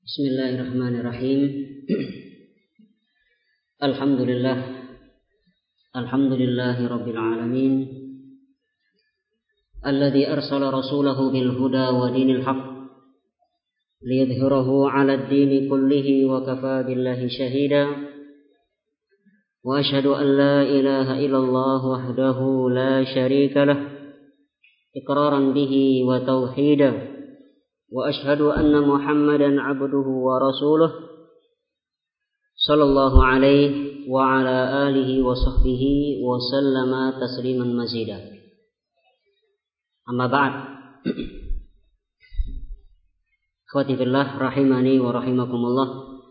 Bismillahirrahmanirrahim. Alhamdulillahi rabbil alamin. Alladzi arsala rasulahu bil huda wa dinil haqq liyudhhirahu 'alad dini kullihi wa kafaa billahi shahida. Wa asyhadu an la ilaha illallah wahdahu la syarika lah iqraran bihi wa tauhidan. Wa asyhadu anna Muhammadan 'abduhu wa rasuluh sallallahu alaihi wa ala alihi wa sahbihi wa sallama tasliman mazida. Amma ba'd. Ikhwati fillah rahimani wa rahimakumullah.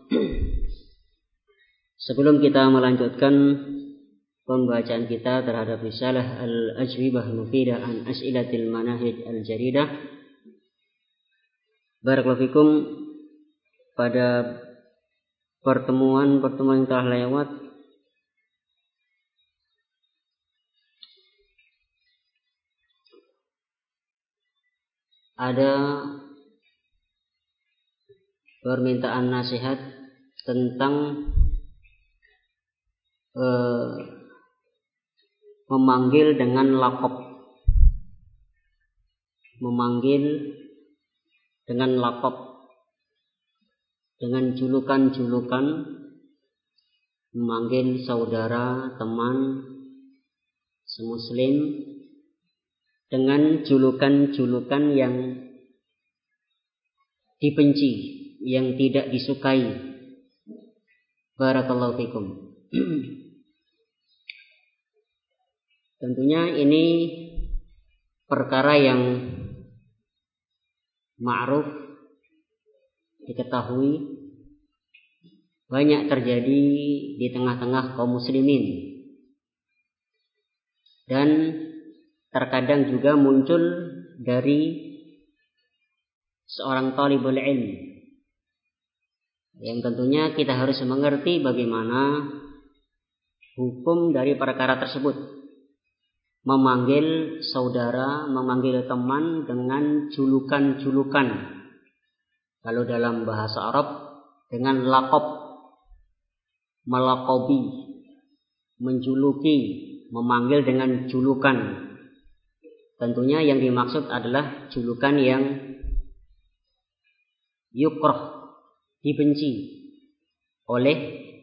Sebelum kita melanjutkan pembacaan kita terhadap risalah Al-Ajwibah Mufidah an As'ilatil Manahij Al-Jaridah, barakallahu fikum, pada pertemuan yang telah lewat ada permintaan nasihat tentang memanggil dengan laqab, dengan julukan-julukan, memanggil saudara, teman, semuslim dengan julukan-julukan yang dibenci, yang tidak disukai. Barakallahu fikum. Tentunya ini perkara yang ma'ruf, diketahui, banyak terjadi di tengah-tengah kaum muslimin, dan terkadang juga muncul dari seorang talibul ilm, yang tentunya kita harus mengerti bagaimana hukum dari perkara tersebut. Memanggil saudara, memanggil teman dengan julukan-julukan. Kalau dalam bahasa Arab dengan laqab, melaqabi, menjuluki, memanggil dengan julukan. Tentunya yang dimaksud adalah julukan yang yukrah, dibenci oleh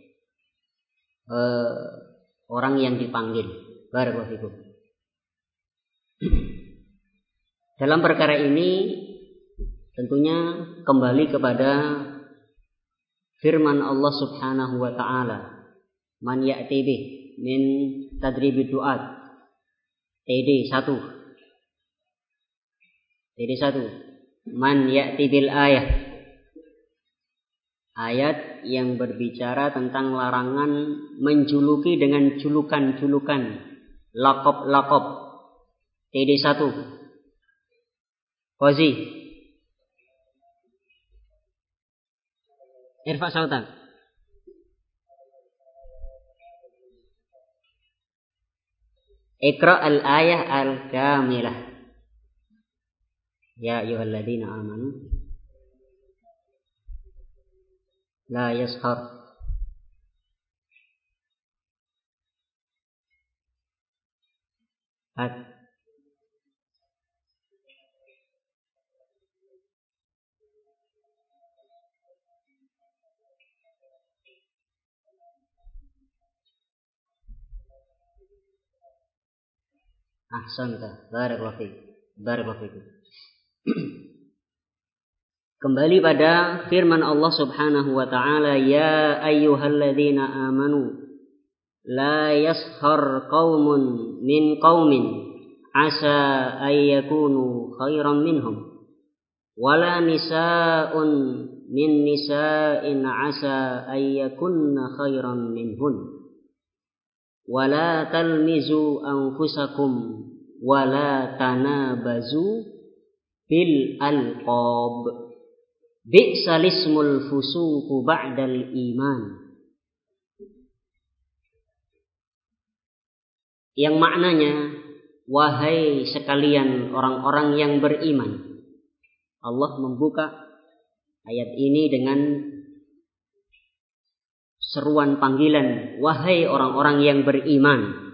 orang yang dipanggil. Barakallahu fikum. Dalam perkara ini tentunya kembali kepada firman Allah Subhanahu wa taala, man ya'ti bih min tadribid du'at. TD 1. Man ya'ti bil ayat yang berbicara tentang larangan menjuluki dengan julukan-julukan, laqab-laqab. TD 1. Qazi, irfa sautak. Iqra al-ayah al-kamilah. Ya ayyuhalladzina amanu la yaskhar ahsanta, barakallahu fiik. Kembali pada firman Allah Subhanahu wa taala, ya ayyuhalladzina amanu la yaskhar qaumun min qaumin asa ayyakunu khairan minhum wala nisa'un min nisa'in asa ayyakunna khairan minhun wala talmizu anfusakum wala tanabazu bil alqab bi'sal ismul fusuqu ba'dal iman. Yang maknanya, wahai sekalian orang-orang yang beriman. Allah membuka ayat ini dengan seruan panggilan, wahai orang-orang yang beriman,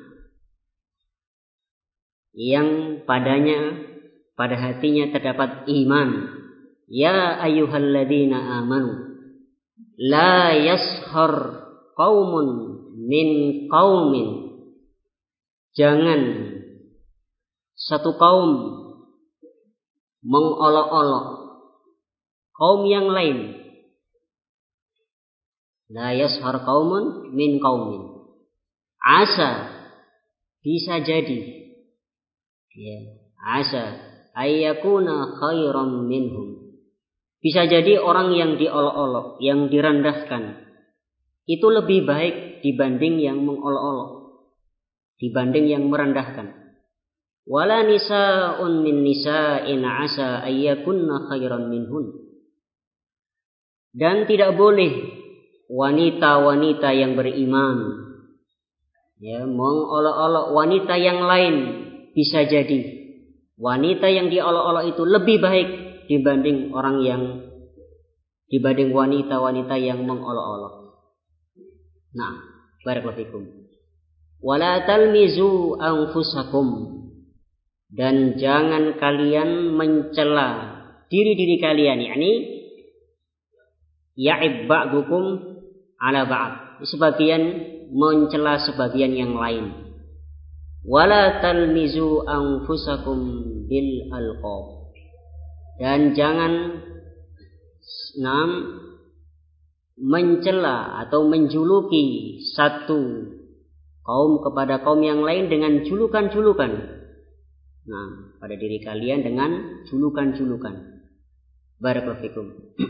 yang pada hatinya terdapat iman. Ya ayyuhalladzina amanu la yashar qaumun min qaumin. Jangan satu kaum mengolok-olok kaum yang lain. La yashar qaumun min qaumin. Asa, bisa jadi, ya, asa ayyakuna khairam minhum. Bisa jadi orang yang diolok-olok, yang direndahkan, itu lebih baik dibanding yang mengolok-olok, dibanding yang merendahkan. Wala nisa'un min nisa'in asa ayyakunna khairan minhun. Dan tidak boleh wanita-wanita yang beriman, ya, mengolok-olok wanita yang lain. Bisa jadi wanita yang diolok-olok itu lebih baik dibanding wanita-wanita yang mengolok-olok. Nah, barakallahu fikum. Wala talmizu anfusakum, dan jangan kalian mencela diri-diri kalian, yakni ya'ib ba'dukum ala ba'd, sebagian mencela sebagian yang lain. Wala talmizu anfusakum bil alqab, dan jangan mencela atau menjuluki satu kaum kepada kaum yang lain dengan julukan-julukan. Nah, pada diri kalian dengan julukan-julukan. Barakallahu fikum.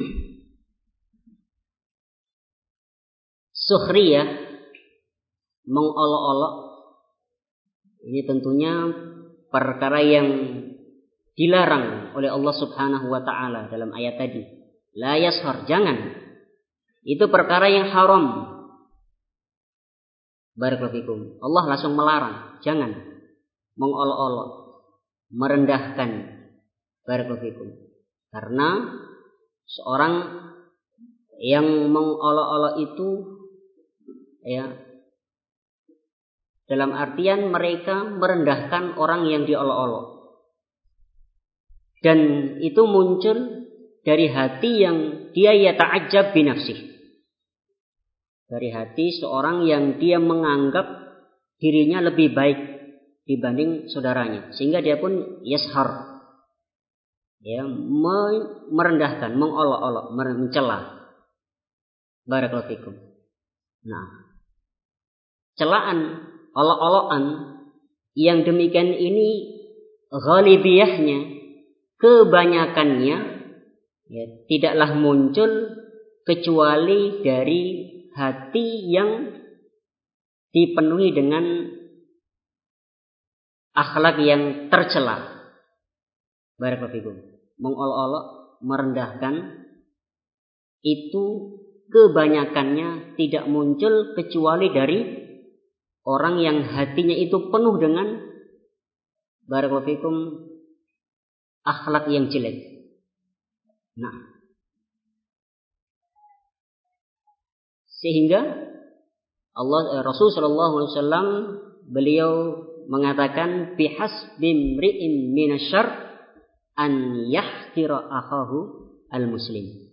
Sukhriyah, mengolok-olok, ini tentunya perkara yang dilarang oleh Allah Subhanahu wa taala dalam ayat tadi. La yashar, jangan. Itu perkara yang haram. Barakallahu fikum. Allah langsung melarang, jangan mengolok-olok, merendahkan. Barakallahu fikum. Karena seorang yang mengolok-olok itu, ya, dalam artian mereka merendahkan orang yang diolok-olok. Dan itu muncul dari hati yang dia yata'ajjab binafsih. Dari hati seorang yang dia menganggap dirinya lebih baik dibanding saudaranya, sehingga dia pun yashar, ya, merendahkan, mengolok-olok, mencela. Barakallahu fikum. Nah, celaan, olok-olokan yang demikian ini ghalibiyahnya, kebanyakannya, ya, tidaklah muncul kecuali dari hati yang dipenuhi dengan akhlak yang tercela. Barakallahu fikum. Mengolok-olok, merendahkan, itu kebanyakannya tidak muncul kecuali dari orang yang hatinya itu penuh dengan, barakallahu fikum, akhlak yang jelek. Nah, sehingga Rasul sallallahu alaihi wasallam beliau mengatakan bihasbi mri'in minasyarr an yahqira akhahu al-muslim.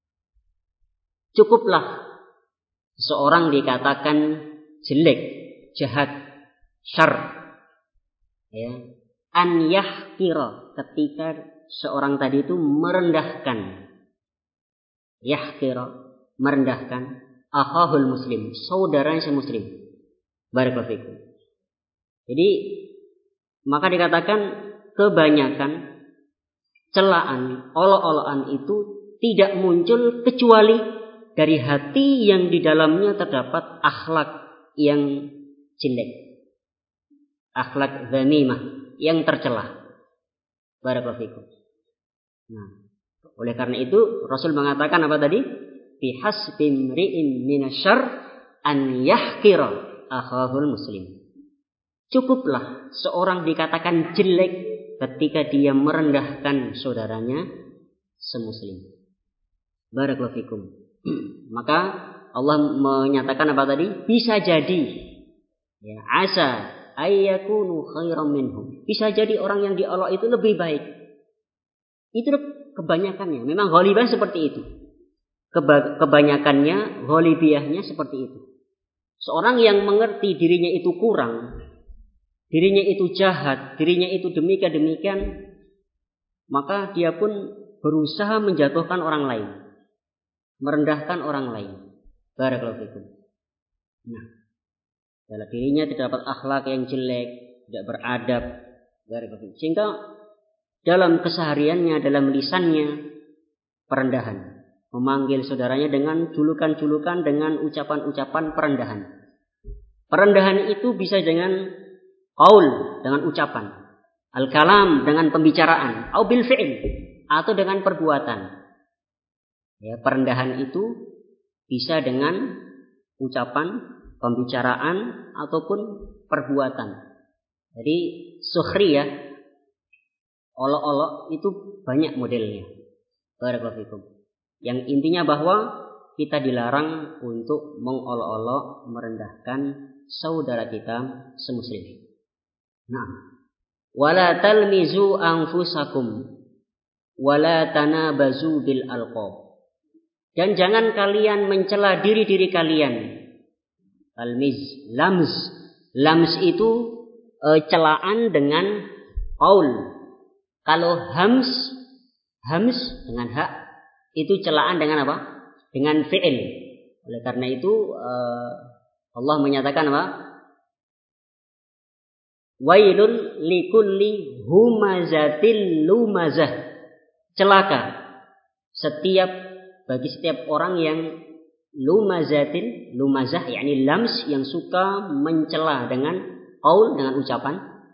Cukuplah seorang dikatakan jelek, jahat, syarr, ya, an yahqira, ketika seorang tadi itu merendahkan, yahqira, merendahkan, akhahul muslim, saudaranya muslim. Barakallahu fikum. Jadi maka dikatakan kebanyakan celaan, olok-olokan itu tidak muncul kecuali dari hati yang di dalamnya terdapat akhlak yang jelek, akhlak dzamimah yang tercela. Barakallahu fikum. Nah, oleh karena itu Rasul mengatakan apa tadi? Bihasbi mri'in minasyarr an yahqira akhahul muslim. Cukuplah seorang dikatakan jelek ketika dia merendahkan saudaranya semuslim. Barakallahu fikum. Maka Allah menyatakan apa tadi? Bisa jadi. Ya, asa ayyakunu khairam minhum. Bisa jadi orang yang di Allah itu lebih baik. Itu kebanyakannya. Memang ghalibah seperti itu. Kebanyakannya, ghalibiyahnya seperti itu. Seorang yang mengerti dirinya itu kurang, dirinya itu jahat, dirinya itu demikian, maka dia pun berusaha menjatuhkan orang lain, merendahkan orang lain. Barakallahu fikum. Nah, dalam dirinya tidak dapat akhlak yang jelek, tidak beradab. Barakallahu fikum. Sehingga dalam kesehariannya, dalam lisannya, perendahan. Memanggil saudaranya dengan julukan-julukan, dengan ucapan-ucapan perendahan. Perendahan itu bisa dengan qaul, dengan ucapan. Al-kalam, dengan pembicaraan. Au bil fi'il, atau dengan perbuatan. Ya, perendahan itu bisa dengan ucapan, pembicaraan, ataupun perbuatan. Jadi sukhriyah, olok-olok itu banyak modelnya. Barakallahu fikum. Yang intinya bahwa kita dilarang untuk mengolok-olok, merendahkan saudara kita semuslim. Nah, wala talmizu anfusakum wala tanabazu bil alqab. Dan jangan kalian mencela diri-diri kalian. Talmiz, lams. Lams itu celaan dengan qaul. Kalau hams dengan hak, itu celaan dengan apa? Dengan fi'il. Oleh karena itu Allah menyatakan apa? Wailun likulli humazatil lumazah. Celaka bagi setiap orang yang lumazah, yakni lams, yang suka mencela dengan qaul, dengan ucapan.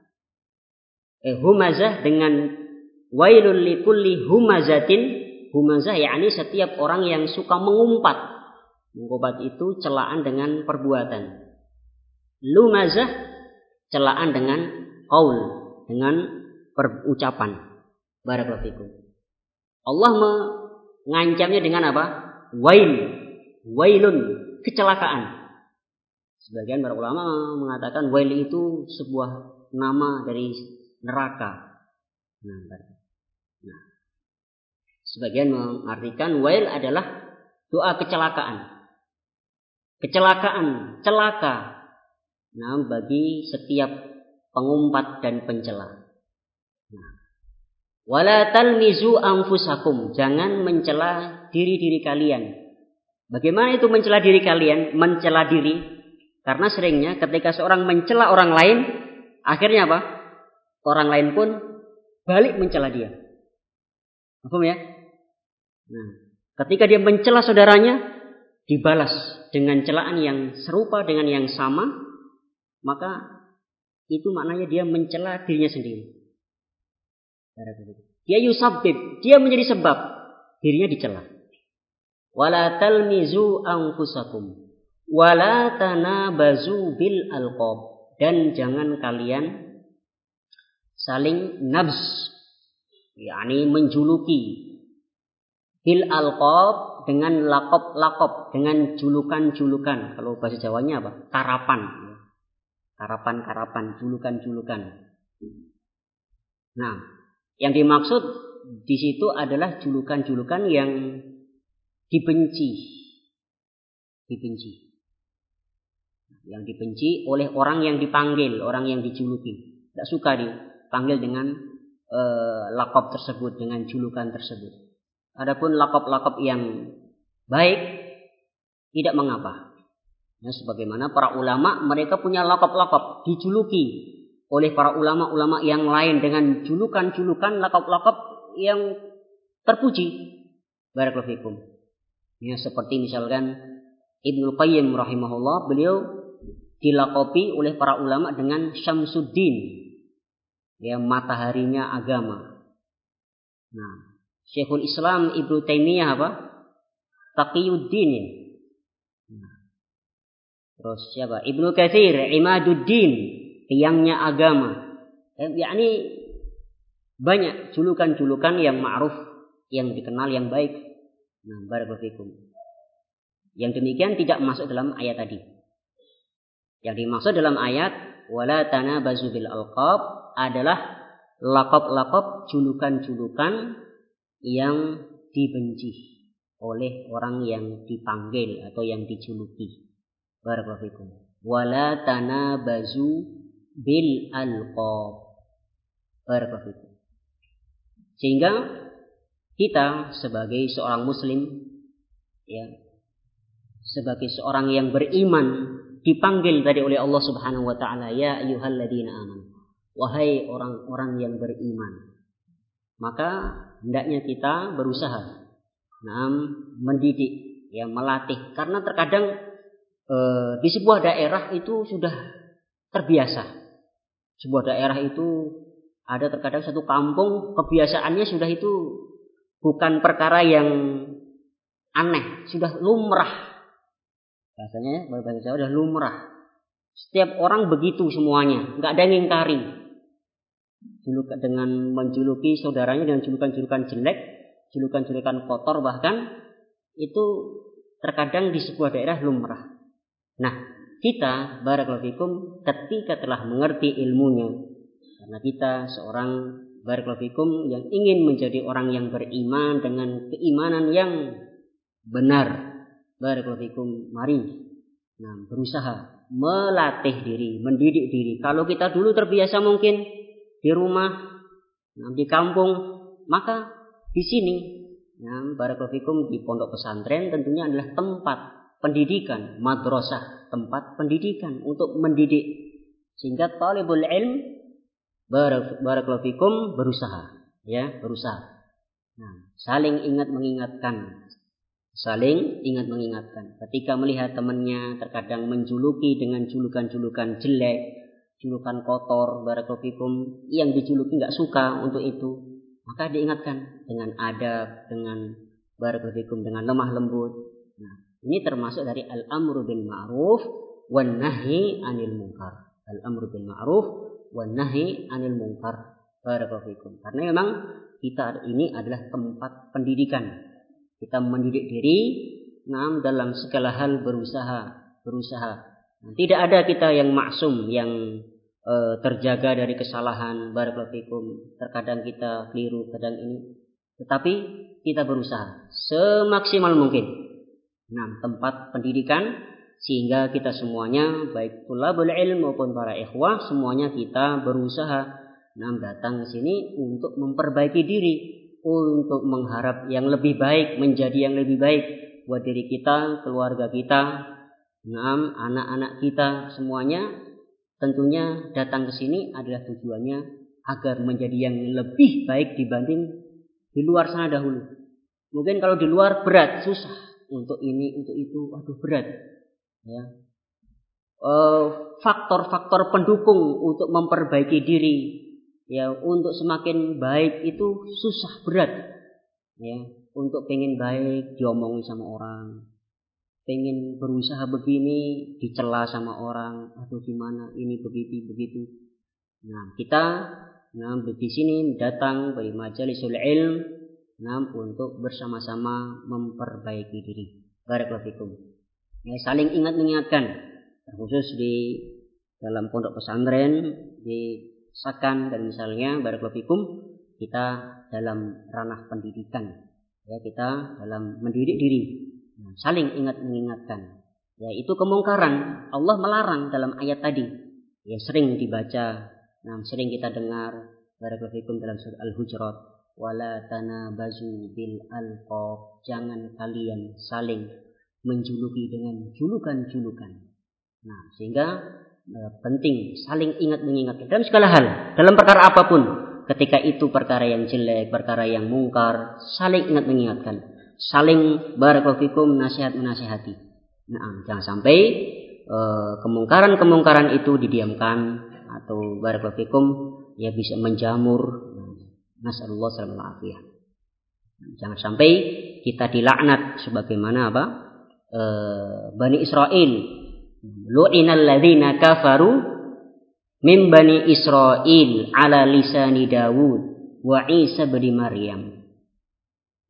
Humazah dengan wailul likulli humazatin. Humazah yakni setiap orang yang suka mengumpat. Mengumpat itu celaan dengan perbuatan. Lumazah celaan dengan qaul, dengan perucapan. Barakallahu fikum. Allah mengancamnya dengan apa? Wailun, kecelakaan. Sebagian para ulama mengatakan wail itu sebuah nama dari neraka. Nah, sebagian mengartikan wail adalah doa kecelakaan. Kecelakaan, celaka. Nah, bagi setiap pengumpat dan pencela. Nah, wala talmizu anfusakum, jangan mencela diri-diri kalian. Bagaimana itu mencela diri kalian? Mencela diri karena seringnya ketika seorang mencela orang lain, akhirnya apa? Orang lain pun balik mencela dia. Paham ya? Nah, ketika dia mencela saudaranya, dibalas dengan celaan yang serupa, dengan yang sama, maka itu maknanya dia mencela dirinya sendiri. Dia yusabbib, dia menjadi sebab dirinya dicela. Wala talmizu anfusakum wala tanabazu bil alqab, dan jangan kalian saling nabz, yakni menjuluki, bil alqab, dengan lakop, dengan julukan-julukan. Kalau bahasa Jawanya apa? Karapan, julukan-julukan. Nah, yang dimaksud di situ adalah julukan-julukan yang dibenci. Yang dibenci oleh orang yang dipanggil, orang yang dijuluki. Tidak suka dipanggil dengan lakop tersebut, dengan julukan tersebut. Adapun lakop-lakop yang baik tidak mengapa. Nah, sebagaimana para ulama, mereka punya lakop-lakop, dijuluki oleh para ulama-ulama yang lain dengan julukan-julukan, lakop-lakop yang terpuji. Barakallahu fikum. Ya, seperti misalkan Ibnu Qayyim rahimahullah, beliau dilakopi oleh para ulama dengan Syamsuddin, ya, mataharinya agama. Nah, Syekhul Islam Ibnu Taimiyah apa? Taqiyuddin. Nah, terus siapa? Ibnu Katsir Imaduddin, tiangnya agama. Yakni banyak julukan-julukan yang ma'ruf, yang dikenal, yang baik. Nah, barakallahu fikum. Yang demikian tidak masuk dalam ayat tadi. Yang dimaksud dalam ayat wala tanabazu bil alqab adalah laqab-laqab, julukan-julukan yang dibenci oleh orang yang dipanggil atau yang dijuluki. Barakallahu fikum. Wala tanabazu bil alqab. Barakallahu fikum. Sehingga kita sebagai seorang muslim, ya, sebagai seorang yang beriman, dipanggil tadi oleh Allah Subhanahu wa taala, ya ayyuhalladzina amanu. Wahai orang-orang yang beriman. Maka hendaknya kita berusaha mendidik, ya, melatih, karena terkadang di sebuah daerah itu sudah terbiasa. Sebuah daerah itu ada terkadang satu kampung kebiasaannya sudah itu bukan perkara yang aneh, sudah lumrah. Bahasanya bahasa Jawa sudah lumrah. Setiap orang begitu semuanya, nggak ada yang ingkari. Dengan menjuluki saudaranya dengan julukan-julukan jelek, julukan-julukan kotor bahkan, itu terkadang di sebuah daerah lumrah. Nah, kita barakallahu fikum ketika telah mengerti ilmunya, karena kita seorang barakallahu fikum yang ingin menjadi orang yang beriman dengan keimanan yang benar, barakallahu fikum, mari berusaha melatih diri, mendidik diri. Kalau kita dulu terbiasa mungkin di rumah, di kampung, maka di sini, barakallahu fikum, di pondok pesantren tentunya adalah tempat pendidikan, madrasah, tempat pendidikan untuk mendidik, sehingga talibul ilm barakallahu fikum berusaha, ya, berusaha. Saling ingat mengingatkan. Ketika melihat temannya terkadang menjuluki dengan julukan-julukan jelek, julukan kotor, barakallahu fikum, yang dijuluki enggak suka untuk itu, maka diingatkan dengan adab, dengan barakallahu fikum, dengan lemah lembut. Ini termasuk dari al-amru bil ma'ruf wan nahi 'anil munkar. Al-amru bil ma'ruf wan nahi 'anil munkar. Barakallahu fikum. Karena memang kita ini adalah tempat pendidikan. Kita mendidik diri, dalam segala hal berusaha. Tidak ada kita yang maksum, yang terjaga dari kesalahan, barakallahu fikum. Terkadang kita keliru, kadang ini. Tetapi kita berusaha semaksimal mungkin. Tempat pendidikan, sehingga kita semuanya, baik thalabul ilm maupun para ikhwah, semuanya kita berusaha datang ke sini untuk memperbaiki diri, untuk mengharap yang lebih baik, menjadi yang lebih baik buat diri kita, keluarga kita, anak-anak kita, semuanya. Tentunya datang ke sini adalah tujuannya agar menjadi yang lebih baik dibanding di luar sana dahulu. Mungkin kalau di luar berat, susah, untuk ini, untuk itu, waduh berat, ya. Faktor-faktor pendukung untuk memperbaiki diri, ya, untuk semakin baik itu susah, berat, ya. Untuk pengen baik diomongin sama orang, pengen berusaha begini dicela sama orang, aduh gimana ini begitu. Kita di sini datang dari majalisul ilm, untuk bersama-sama memperbaiki diri. Barakallahu fikum. Ya, saling ingat mengingatkan, terkhusus di dalam pondok pesantren, di Sakan dan misalnya, barakallahu fikum, kita dalam ranah pendidikan, ya, kita dalam mendidik diri, saling ingat mengingatkan. Ya, itu kemungkaran Allah melarang dalam ayat tadi, ya, sering dibaca, sering kita dengar, barakallahu fikum, dalam surah Al-Hujurat, wala tanabazu bil alqab, jangan kalian saling menjuluki dengan julukan-julukan. Sehingga penting saling ingat mengingatkan dalam segala hal, dalam perkara apapun. Ketika itu perkara yang jelek, perkara yang mungkar, saling ingat mengingatkan, saling barakallahu fikum nasihat menasihati. Jangan sampai kemungkaran itu didiamkan, atau barakallahu fikum, ya, bisa menjamur. Nasallallahu alaihi wasallam. Jangan sampai kita dilaknat sebagaimana Bani Israel. Lu'inal ladzina kafaru min Bani Israel ala lisani Dawud wa Isa bin Maryam.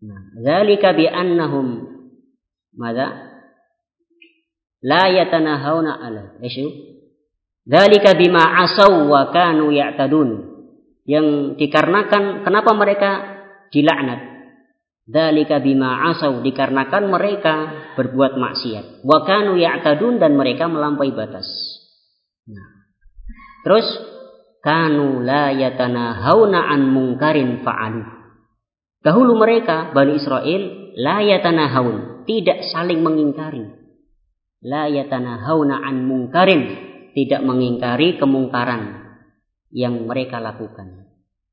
Nah, dzalika bi annahum madza la yatanahawna 'ala isyu. Dzalika bima asaw wa kanu ya'tadun. Yang dikarenakan kenapa mereka dilaknat? Dzalika bima asaw, dikarenakan mereka berbuat maksiat. Wa kanu ya'tadun, dan mereka melampaui batas. Nah, terus kanu la yatanahawna an munkarin fa'alu. Dahulu mereka Bani Israel la yatanahawun, tidak saling mengingkari. La yatanahawna an munkarin, tidak mengingkari kemungkaran yang mereka lakukan.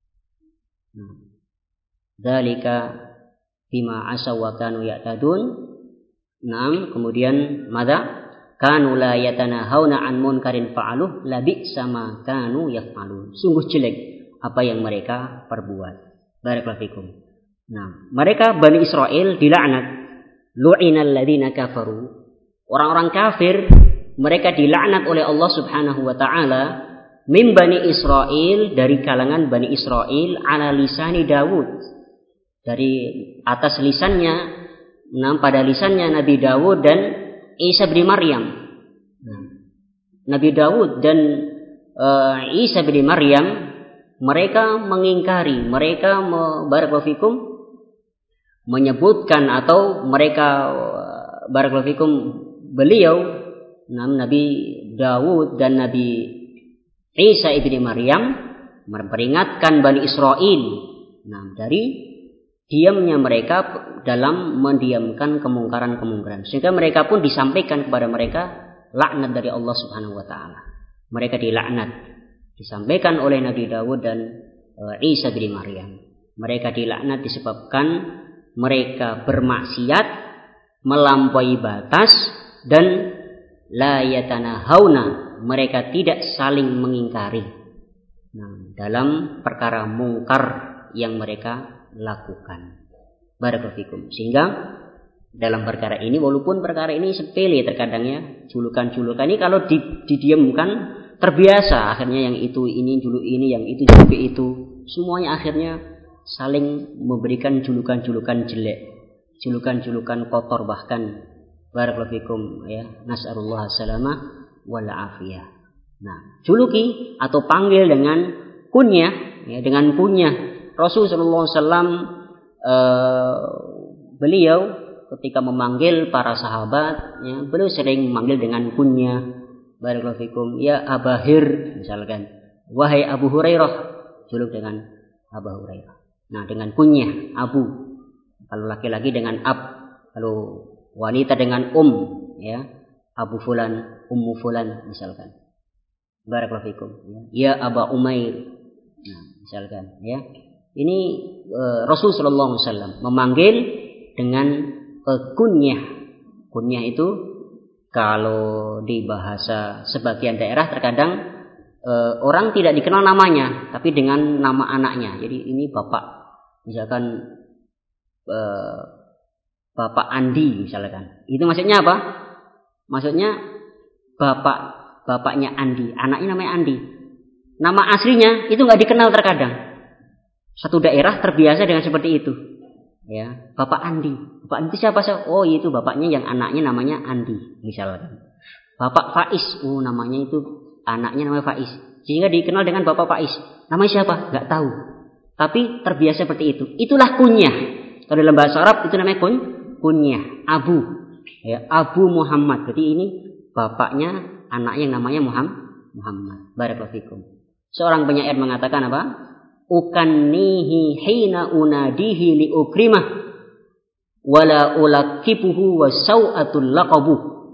Dzalika bima asaw wa kanu ya'tadun. Naam, kemudian madza? Kanu la yatanahawna an munkarin fa'aluh labi'sa ma kanu yaf'alun. Sungguh jelek apa yang mereka perbuat. Barakallahu fikum. Nah, mereka Bani Israel dilaknat. Lu'inal ladzina kafaru. Orang-orang kafir mereka dilaknat oleh Allah Subhanahu wa taala min Bani Israel, dari kalangan Bani Israel, ala lisani Dawud, dari atas lisannya, pada lisannya Nabi Dawud dan Isa bin Maryam. Nabi Dawud dan Isa bin Maryam mereka mengingkari, mereka barakallahu fikum menyebutkan, atau mereka barakallahu fikum beliau Nabi Dawud dan Nabi Isa ibni Maryam memperingatkan Bani Israel dari diamnya mereka dalam mendiamkan kemungkaran-kemungkaran, sehingga mereka pun disampaikan kepada mereka laknat dari Allah Subhanahu wa taala. Mereka dilaknat, disampaikan oleh Nabi Dawud dan Isa bin Maryam. Mereka dilaknat disebabkan mereka bermaksiat, melampaui batas, dan la yatanahawna, mereka tidak saling mengingkari dalam perkara mungkar yang mereka lakukan. Barakallahu fikum. Sehingga dalam perkara ini, walaupun perkara ini sepele terkadang ya, julukan-julukan ini kalau didiamkan terbiasa, akhirnya yang itu ini juluk ini, yang itu juluk itu, semuanya akhirnya saling memberikan julukan-julukan jelek, julukan-julukan kotor bahkan. Barakallahu fikum ya, nas'alullah salamah wal afiyah. Nah, juluki atau panggil dengan kunyah ya, dengan kunyah Rasulullah sallallahu alaihi wasallam, beliau ketika memanggil para sahabat ya, beliau sering memanggil dengan kunyah. Barakallahu fikum ya Abahir misalkan, wahai Abu Hurairah, juluk dengan Abu Hurairah. Nah, dengan kunyah Abu, kalau laki-laki dengan Ab, kalau wanita dengan ya, Abu Fulan, Ummu Fulan misalkan. Barakallahu fikum ya Aba Umair, nah, misalkan ya. Ini Rasul sallallahu alaihi wasallam memanggil dengan kunyah. Kunyah itu kalau di bahasa sebagian daerah terkadang orang tidak dikenal namanya, tapi dengan nama anaknya. Jadi ini bapak, misalkan Bapak Andi misalkan. Itu maksudnya apa? Maksudnya bapaknya Andi, anaknya namanya Andi. Nama aslinya itu nggak dikenal terkadang. Satu daerah terbiasa dengan seperti itu. Ya, Bapak Andi. Bapak Andi siapa? Oh, itu bapaknya yang anaknya namanya Andi misalkan. Bapak Faiz, oh namanya itu anaknya namanya Faiz. Sehingga dikenal dengan Bapak Faiz. Namanya siapa? Nggak tahu. Tapi terbiasa seperti itu. Itulah kunyah. Kalau dalam bahasa Arab itu namanya kunyah, Abu. Ya, Abu Muhammad. Jadi ini bapaknya anaknya yang namanya Muhammad. Barakallahu fikum. Seorang penyair mengatakan apa? Ukannihi hina unadihi li ukrimah wala ulakibuhu wa sau'atul laqabu.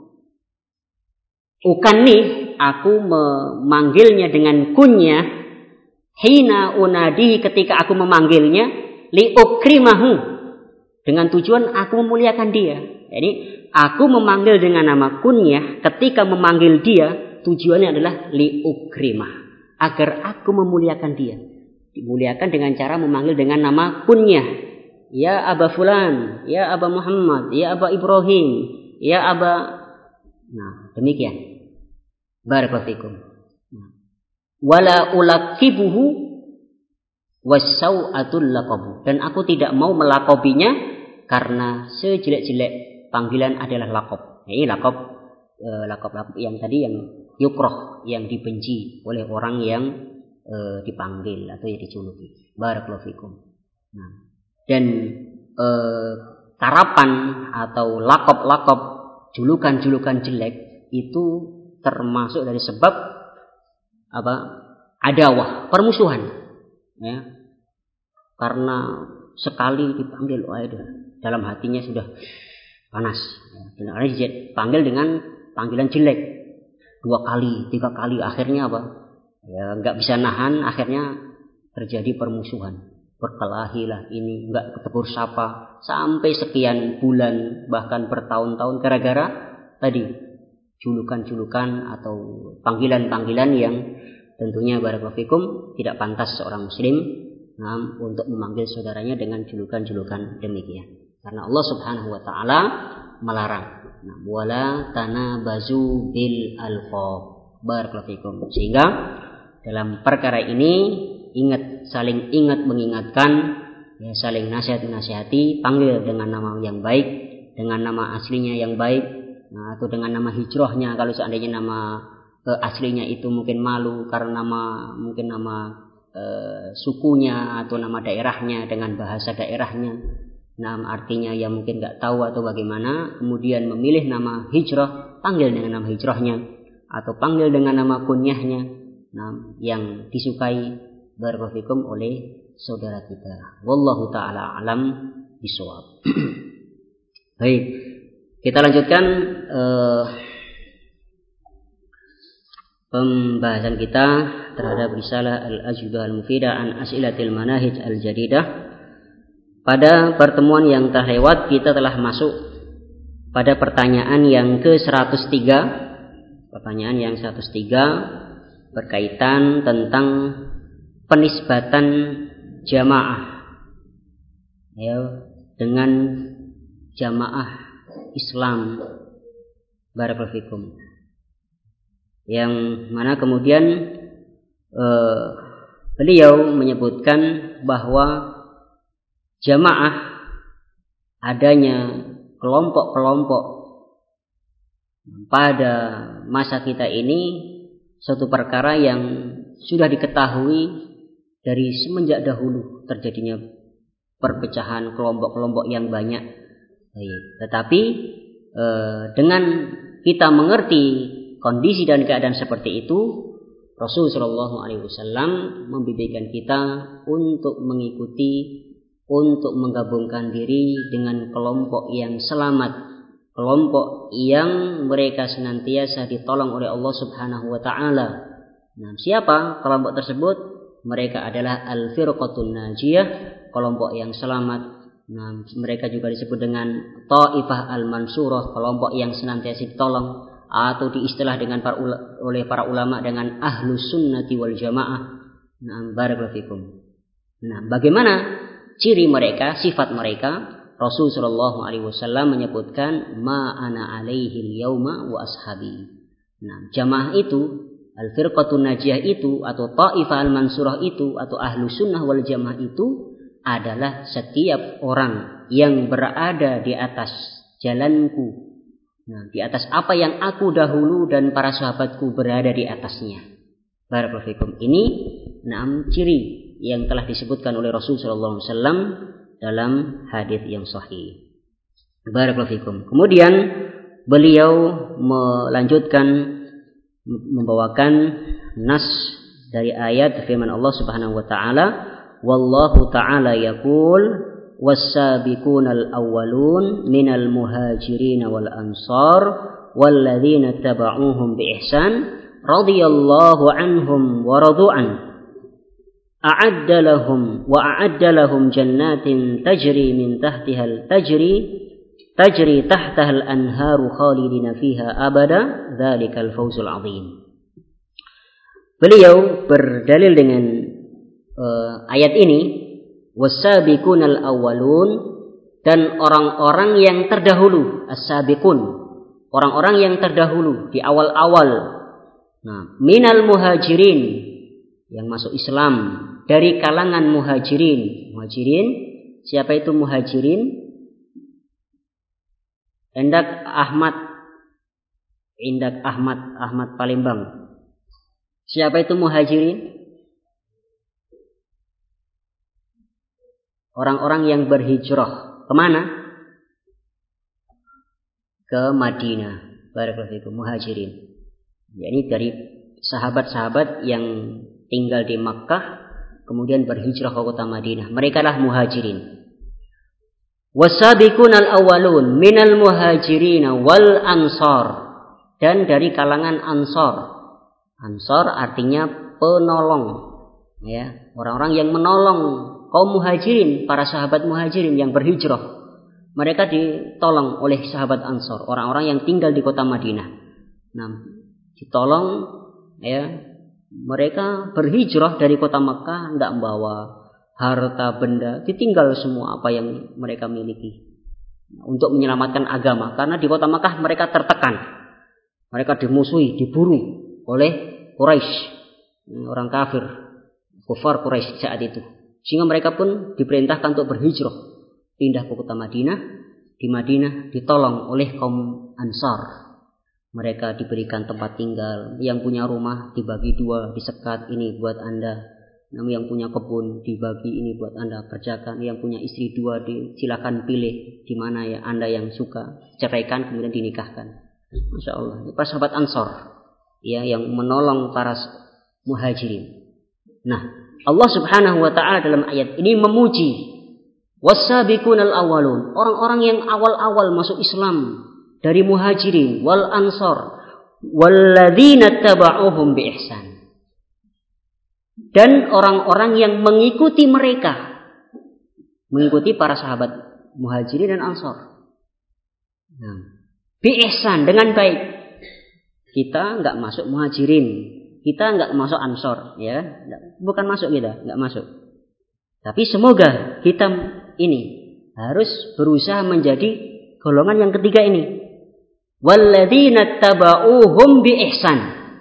Ukanni, aku memanggilnya dengan kunyah, hina unadihi, ketika aku memanggilnya, li ukrimahu, dengan tujuan aku memuliakan dia. Jadi aku memanggil dengan nama kunyah, ketika memanggil dia tujuannya adalah li ukrimah, agar aku memuliakan dia. Dimuliakan dengan cara memanggil dengan nama kunyah. Ya Aba Fulan, ya Aba Muhammad, ya Aba Ibrahim, ya Aba. Nah, demikian. Barakallahu fikum. Wala ulakibuhu wasau'atul laqabu, dan aku tidak mau melakobinya karena sejelek-jelek panggilan adalah laqab. Ini laqab yang tadi yang yukroh, yang dibenci oleh orang yang dipanggil atau yang dijuluki. Barakallahu fikum. Nah, dan karapan atau lakop-lakop, julukan-julukan jelek itu termasuk dari sebab adawah, permusuhan, ya. Karena sekali dipanggil, dalam hatinya sudah panas. Dan orang dipanggil dengan panggilan jelek 2 kali, 3 kali, akhirnya ya nggak bisa nahan, akhirnya terjadi permusuhan, berkelahilah ini, nggak tegur sapa sampai sekian bulan bahkan bertahun-tahun gara-gara tadi julukan-julukan atau panggilan-panggilan yang tentunya barakallahu fikum tidak pantas seorang muslim untuk memanggil saudaranya dengan julukan-julukan demikian, karena Allah Subhanahu wa taala melarang. Wala tanabazu bil alqab. Barakallahu fikum. Sehingga dalam perkara ini saling ingat mengingatkan, ya, saling nasihat-nasihati, panggil dengan nama yang baik, dengan nama aslinya yang baik, atau dengan nama hijrahnya kalau seandainya nama aslinya itu mungkin malu karena mungkin nama sukunya atau nama daerahnya dengan bahasa daerahnya. Artinya yang mungkin nggak tahu atau bagaimana, kemudian memilih nama hijrah, panggil dengan nama hijrahnya atau panggil dengan nama kunyahnya, yang disukai barakallahu fikum oleh saudara kita. Wallahu taala alam bishawab. Baik, kita lanjutkan pembahasan kita terhadap risalah Al-Ajubah Al-Mufidah an As'ilatil Manahij Al-Jadidah. Pada pertemuan yang telah lewat kita telah masuk pada pertanyaan yang ke-103. Pertanyaan yang 103 berkaitan tentang penisbatan jamaah, ya, dengan jamaah Islam. Barakallahu fikum. Yang mana kemudian beliau menyebutkan bahwa jamaah, adanya kelompok-kelompok pada masa kita ini suatu perkara yang sudah diketahui dari semenjak dahulu terjadinya perpecahan kelompok-kelompok yang banyak. Tetapi dengan kita mengerti kondisi dan keadaan seperti itu, Rasul Shallallahu Alaihi Wasallam membimbing kita untuk mengikuti, untuk menggabungkan diri dengan kelompok yang selamat, kelompok yang mereka senantiasa ditolong oleh Allah Subhanahu wa taala. Siapa kelompok tersebut? Mereka adalah al-firqatun najiyah, kelompok yang selamat. Mereka juga disebut dengan Taifah al-mansurah, kelompok yang senantiasa ditolong, atau diistilah dengan oleh para ulama dengan ahlus sunnati wal jamaah. Barakallahu fikum. Bagaimana ciri mereka, sifat mereka? Rasul sallallahu alaihi wasallam menyebutkan ma ana alaihi yauma wa ashabi. Jamaah itu, al-firqatun najiyah itu, atau Taifah al-mansurah itu, atau ahlus sunnah wal jamaah itu adalah setiap orang yang berada di atas jalanku, di atas apa yang aku dahulu dan para sahabatku berada di atasnya. Barakallahu fikum. Ini 6 ciri yang telah disebutkan oleh Rasul sallallahu alaihi wasallam dalam hadis yang sahih. Barakallahu fikum. Kemudian beliau melanjutkan membawakan nas dari ayat firman Allah Subhanahu wa taala, wallahu taala yaqul was-sabiqunal awwalun minal muhajirin wal ansar walladzina tabauhum bi ihsan radhiyallahu anhum wa radu'an a'adda lahum jannatin tajri min tahtiha tajri tahtaha al-anharu khalidina fiha abada dzalikal fawzul 'adzim. Beliau berdalil dengan ayat ini, was-sabiqunal awwalun, dan orang-orang yang terdahulu, as-sabiqun, orang-orang yang terdahulu di awal-awal. Minal muhajirin, yang masuk Islam dari kalangan muhajirin. Muhajirin, siapa itu muhajirin? Indak Ahmad Palembang. Siapa itu muhajirin? Orang-orang yang berhijrah kemana? Ke Madinah. Barakallahu fikum, muhajirin. Yakni dari sahabat-sahabat yang tinggal di Makkah kemudian berhijrah ke kota Madinah. Mereka lah muhajirin. Wasabiqun al-awwalun minal muhajirin wal ansar, dan dari kalangan ansar. Ansar artinya penolong, ya, orang-orang yang menolong kaum muhajirin, para sahabat muhajirin yang berhijrah. Mereka ditolong oleh sahabat Ansar, orang-orang yang tinggal di kota Madinah. Nah, ditolong, ya. Mereka berhijrah dari kota Makkah, tidak membawa harta benda, ditinggal semua apa yang mereka miliki untuk menyelamatkan agama. Karena di kota Makkah mereka tertekan, mereka dimusuhi, diburu oleh Quraisy, orang kafir, kufar Quraisy saat itu. Sehingga mereka pun diperintahkan untuk berhijrah, pindah ke kota Madinah. Di Madinah ditolong oleh kaum Ansar. Mereka diberikan tempat tinggal. Yang punya rumah dibagi dua, disekat, ini buat Anda. Namun yang punya kebun dibagi, ini buat Anda kerjakan. Yang punya istri dua, silakan pilih di mana ya Anda yang suka, ceraikan kemudian dinikahkan. Masya Allah, para sahabat Ansar, ya, yang menolong para muhajirin. Nah, Allah Subhanahu wa taala dalam ayat ini memuji wasabiqun al-awwalun, orang-orang yang awal-awal masuk Islam dari muhajirin wal ansar walladzina taba'uhum bi ihsan, dan orang-orang yang mengikuti mereka, mengikuti para sahabat muhajirin dan ansar. Nah, bi ihsan, dengan baik. Kita enggak masuk muhajirin, kita enggak masuk ansar, ya, bukan masuk kita, enggak masuk. Tapi semoga kita ini harus berusaha menjadi golongan yang ketiga ini. Walladzina taba'uhum bi ihsan,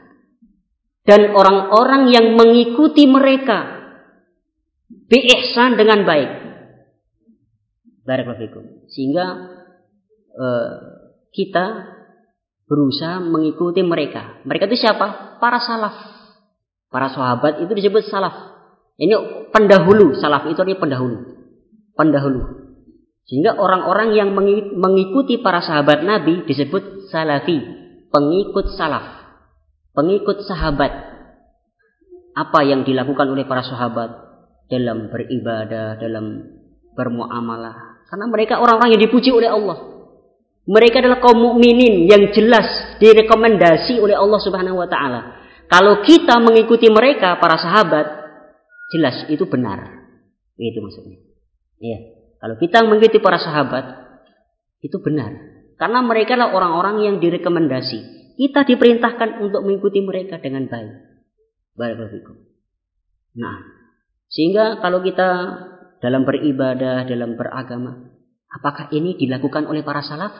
dan orang-orang yang mengikuti mereka bi ihsan, dengan baik. Barakallahu fikum. Sehingga kita berusaha mengikuti mereka. Mereka itu siapa? Para salaf. Para sahabat itu disebut salaf. Ini pendahulu, salaf itu artinya pendahulu. Sehingga orang-orang yang mengikuti para sahabat Nabi disebut salafi, pengikut salaf, pengikut sahabat. Apa yang dilakukan oleh para sahabat dalam beribadah, dalam bermuamalah. Karena mereka orang-orang yang dipuji oleh Allah. Mereka adalah kaum mukminin yang jelas direkomendasi oleh Allah Subhanahu wa taala. Kalau kita mengikuti mereka, para sahabat, jelas itu benar. Itu maksudnya. Iya. Kalau kita mengikuti para sahabat, itu benar. Karena mereka adalah orang-orang yang direkomendasi. Kita diperintahkan untuk mengikuti mereka dengan baik. Barakallahu fikum. Nah, sehingga kalau kita dalam beribadah, dalam beragama, apakah ini dilakukan oleh para salaf?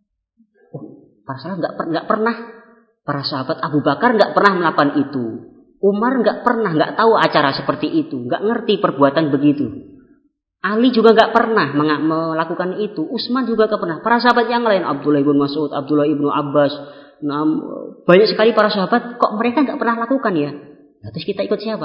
Para salaf nggak pernah. Para sahabat Abu Bakar nggak pernah melakukan itu. Umar nggak pernah, nggak tahu acara seperti itu, nggak ngerti perbuatan begitu. Ali juga nggak pernah melakukan itu. Utsman juga nggak pernah. Para sahabat yang lain, Abdullah ibn Mas'ud, Abdullah ibn Abbas, banyak sekali para sahabat, kok mereka nggak pernah lakukan ya? Nah, terus kita ikut siapa?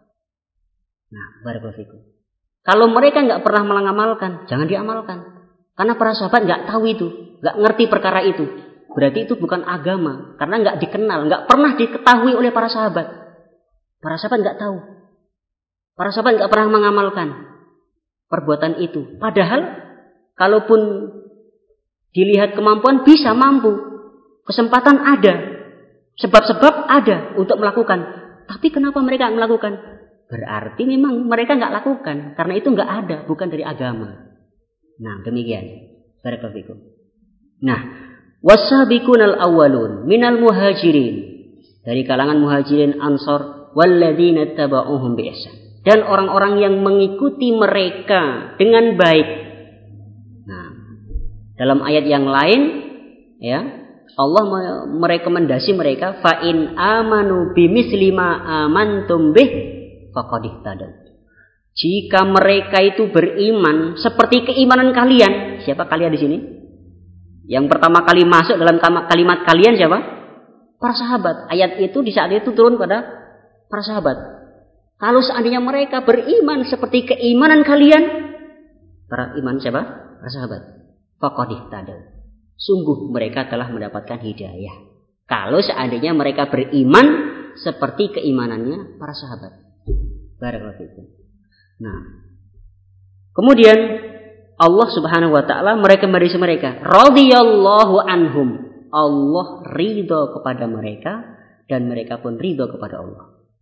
Nah, barakallahu fikum. Kalau mereka nggak pernah mengamalkan, jangan diamalkan. Karena para sahabat nggak tahu itu, nggak ngerti perkara itu. Berarti itu bukan agama, karena nggak dikenal, nggak pernah diketahui oleh para sahabat. Para sahabat nggak tahu. Para sahabat nggak pernah mengamalkan perbuatan itu. Padahal kalaupun dilihat kemampuan, bisa mampu, kesempatan ada, sebab-sebab ada untuk melakukan. Tapi kenapa mereka melakukan? Berarti memang mereka nggak lakukan, karena itu nggak ada, bukan dari agama. Nah, demikian. Barakallahu fikum. Nah, wasabiqunal awwalun minal muhajirin, dari kalangan muhajirin ansar, walladzina taba'uhum bi ihsan, dan orang-orang yang mengikuti mereka dengan baik. Nah, dalam ayat yang lain, ya, Allah merekomendasi mereka fa in amanu bimisli ma amantum bih faqad ihtadaw. Jika mereka itu beriman seperti keimanan kalian, siapa kalian di sini? Yang pertama kali masuk dalam kalimat kalian siapa? Para sahabat. Ayat itu di saat itu turun pada para sahabat. Kalau seandainya mereka beriman seperti keimanan kalian, para iman siapa? Para sahabat. Faqad ihtadaw. Sungguh mereka telah mendapatkan hidayah. Kalau seandainya mereka beriman seperti keimanannya para sahabat. Barakallahu fikum. Nah, kemudian Allah Subhanahu wa taala merekomendasi mereka, radhiyallahu anhum. Allah ridha kepada mereka dan mereka pun ridha kepada Allah.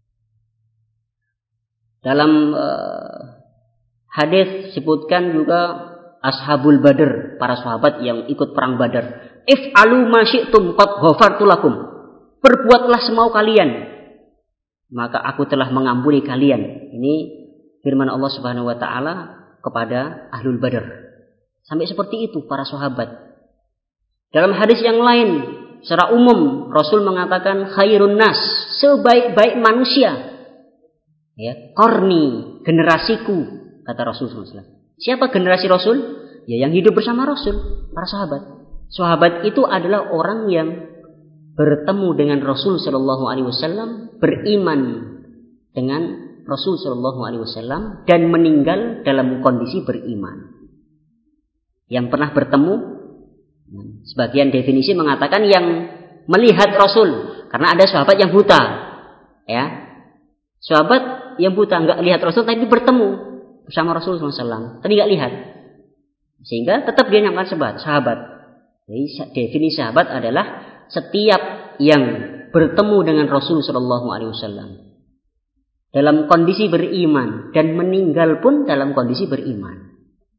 Dalam hadis disebutkan juga ashabul badr, para sahabat yang ikut perang Badar. If'alu ma syi'tum qad ghafartu lakum. Berbuatlah semau kalian, maka aku telah mengampuni kalian. Ini firman Allah Subhanahu wa taala kepada ahlul Badar. Sampai seperti itu para sahabat. Dalam hadis yang lain secara umum Rasul mengatakan khairun nas, sebaik-baik manusia. Ya, qarni, generasiku, kata Rasul SAW. Siapa generasi Rasul? Ya yang hidup bersama Rasul, para sahabat. Sahabat itu adalah orang yang bertemu dengan Rasul sallallahu alaihi wasallam, beriman dengan Rasul sallallahu alaihi wasallam dan meninggal dalam kondisi beriman. Yang pernah bertemu, sebagian definisi mengatakan yang melihat Rasul, karena ada sahabat yang buta. Ya. Sahabat yang buta enggak lihat Rasul tapi bertemu bersama Rasul sallallahu alaihi wasallam, tapi enggak lihat. Sehingga tetap dia nyamakan sahabat. Jadi definisi sahabat adalah setiap yang bertemu dengan Rasul sallallahu alaihi wasallam dalam kondisi beriman dan meninggal pun dalam kondisi beriman.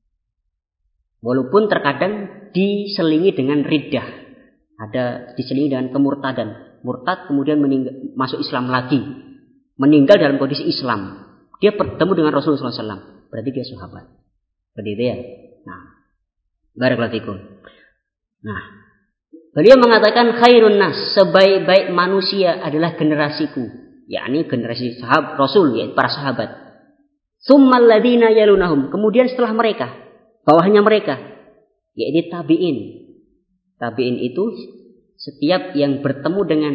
Walaupun terkadang diselingi dengan riddah, ada diselingi dengan kemurtadan. Murtad kemudian masuk Islam lagi, meninggal dalam kondisi Islam. Dia bertemu dengan Rasul sallallahu alaihi wasallam, berarti dia sahabat. Berarti dia. Nah, barakallahu fikum. Nah, beliau mengatakan khairun nas, sebaik-baik manusia adalah generasiku, yakni generasi sahabat Rasul, yaitu para sahabat. Tsummal ladzina yalunahum, kemudian setelah mereka, bawahnya mereka, yaitu tabi'in. Tabi'in itu setiap yang bertemu dengan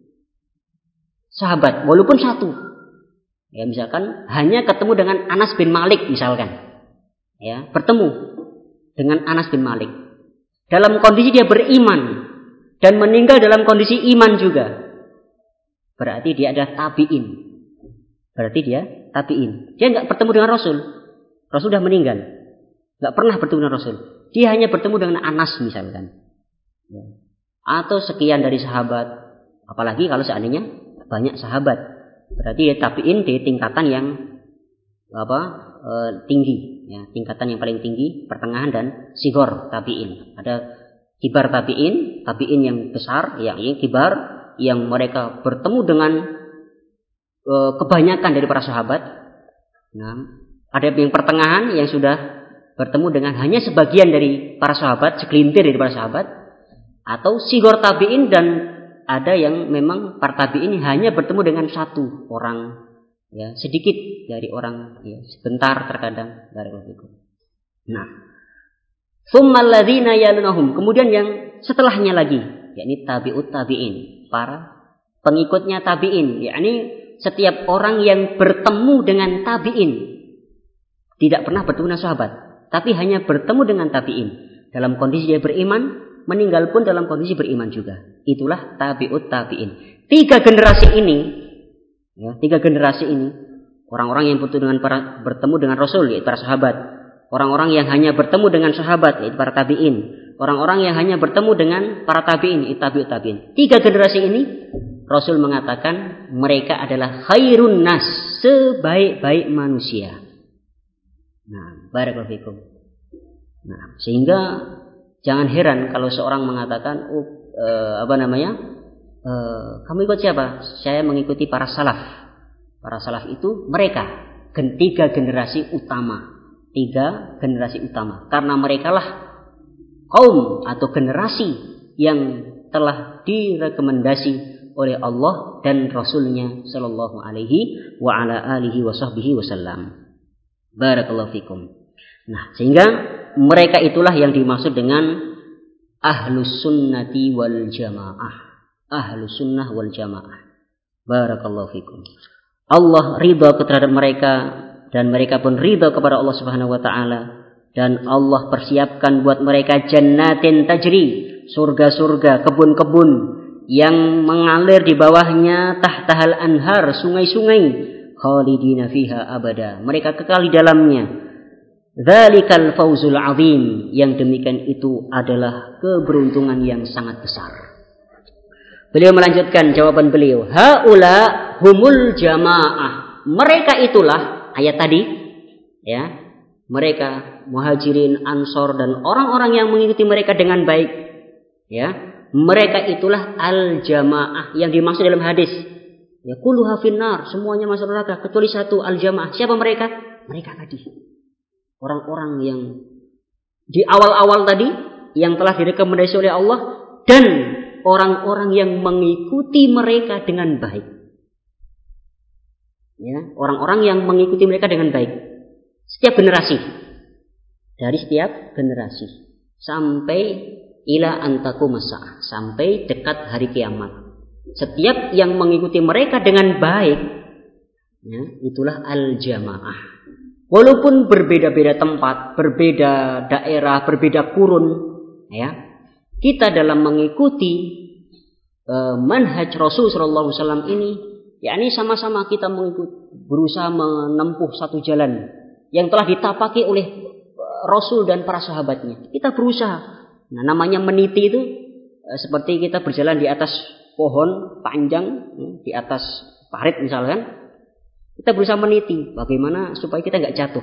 sahabat walaupun satu. Ya, misalkan hanya ketemu dengan Anas bin Malik misalkan. Ya, bertemu dengan Anas bin Malik. Dalam kondisi dia beriman dan meninggal dalam kondisi iman juga. Berarti dia adalah tabi'in. Berarti dia tabi'in. Dia enggak bertemu dengan Rasul. Rasul sudah meninggal. Enggak pernah bertemu dengan Rasul. Dia hanya bertemu dengan Anas misalkan. Ya. Atau sekian dari sahabat. Apalagi kalau seandainya banyak sahabat. Berarti dia tabi'in di tingkatan yang tinggi. Ya, tingkatan yang paling tinggi, pertengahan dan sighar tabi'in. Ada kibar tabi'in, tabi'in yang besar, yakni kibar yang mereka bertemu dengan kebanyakan dari para sahabat. Nah, ada yang pertengahan yang sudah bertemu dengan hanya sebagian dari para sahabat, segelintir dari para sahabat, atau sighar tabi'in, dan ada yang memang para tabi'in hanya bertemu dengan satu orang. Ya, sedikit dari orang, ya, sebentar terkadang dari itu. Nah, tsummal ladzina yalunahum, kemudian yang setelahnya lagi, yakni tabi'ut tabi'in, para pengikutnya tabi'in, yakni setiap orang yang bertemu dengan tabi'in, tidak pernah bertemu dengan sahabat, tapi hanya bertemu dengan tabi'in dalam kondisi dia beriman, meninggal pun dalam kondisi beriman juga. Itulah tabi'ut tabi'in. Tiga generasi ini, orang-orang yang bertemu dengan Rasul, yaitu para sahabat. Orang-orang yang hanya bertemu dengan sahabat, yaitu para tabi'in. Orang-orang yang hanya bertemu dengan para tabi'in, yaitu tabi'ut tabi'in. Tiga generasi ini, Rasul mengatakan mereka adalah khairun nas, sebaik-baik manusia. Nah, barakallahu fikum. Nah, sehingga jangan heran kalau seorang mengatakan, kamu ikut siapa? Saya mengikuti para salaf. Para salaf itu mereka tiga generasi utama. Tiga generasi utama. Karena mereka lah kaum atau generasi yang telah direkomendasi oleh Allah dan Rasulnya sallallahu alaihi wa ala alihi wa sahbihi wasallam. Barakallahu fikum. Nah, sehingga mereka itulah yang dimaksud dengan ahlus sunnati wal jamaah. Ahlus sunnah wal jamaah. Barakallahu fikum. Allah ridha terhadap mereka dan mereka pun ridha kepada Allah Subhanahu wa taala, dan Allah persiapkan buat mereka jannatin tajri, surga-surga, kebun-kebun yang mengalir di bawahnya tahtahal anhar, sungai-sungai, khalidina fiha abada, mereka kekal di dalamnya. Dzalikal fawzul azim, yang demikian itu adalah keberuntungan yang sangat besar. Beliau melanjutkan jawaban beliau, haula humul jamaah, mereka itulah ayat tadi ya, mereka muhajirin, ansor dan orang-orang yang mengikuti mereka dengan baik ya, mereka itulah al jamaah yang dimaksud dalam hadis ya, kulluha finnar, semuanya masuk neraka kecuali satu, al jamaah. Siapa mereka? Mereka tadi orang-orang yang di awal-awal tadi yang telah direkomendasi oleh Allah, dan orang-orang yang mengikuti mereka dengan baik. Ya, orang-orang yang mengikuti mereka dengan baik. Setiap generasi, dari setiap generasi sampai ila antakum as-sa'ah, sampai dekat hari kiamat. Setiap yang mengikuti mereka dengan baik, ya, itulah al-jamaah. Walaupun berbeda-beda tempat, berbeda daerah, berbeda kurun, ya, kita dalam mengikuti manhaj Rasul sallallahu alaihi wasallam ini, yakni sama-sama kita berusaha menempuh satu jalan yang telah ditapaki oleh Rasul dan para sahabatnya. Kita berusaha. Nah, namanya meniti itu seperti kita berjalan di atas pohon panjang, di atas parit misalkan. Kita berusaha meniti bagaimana supaya kita nggak jatuh.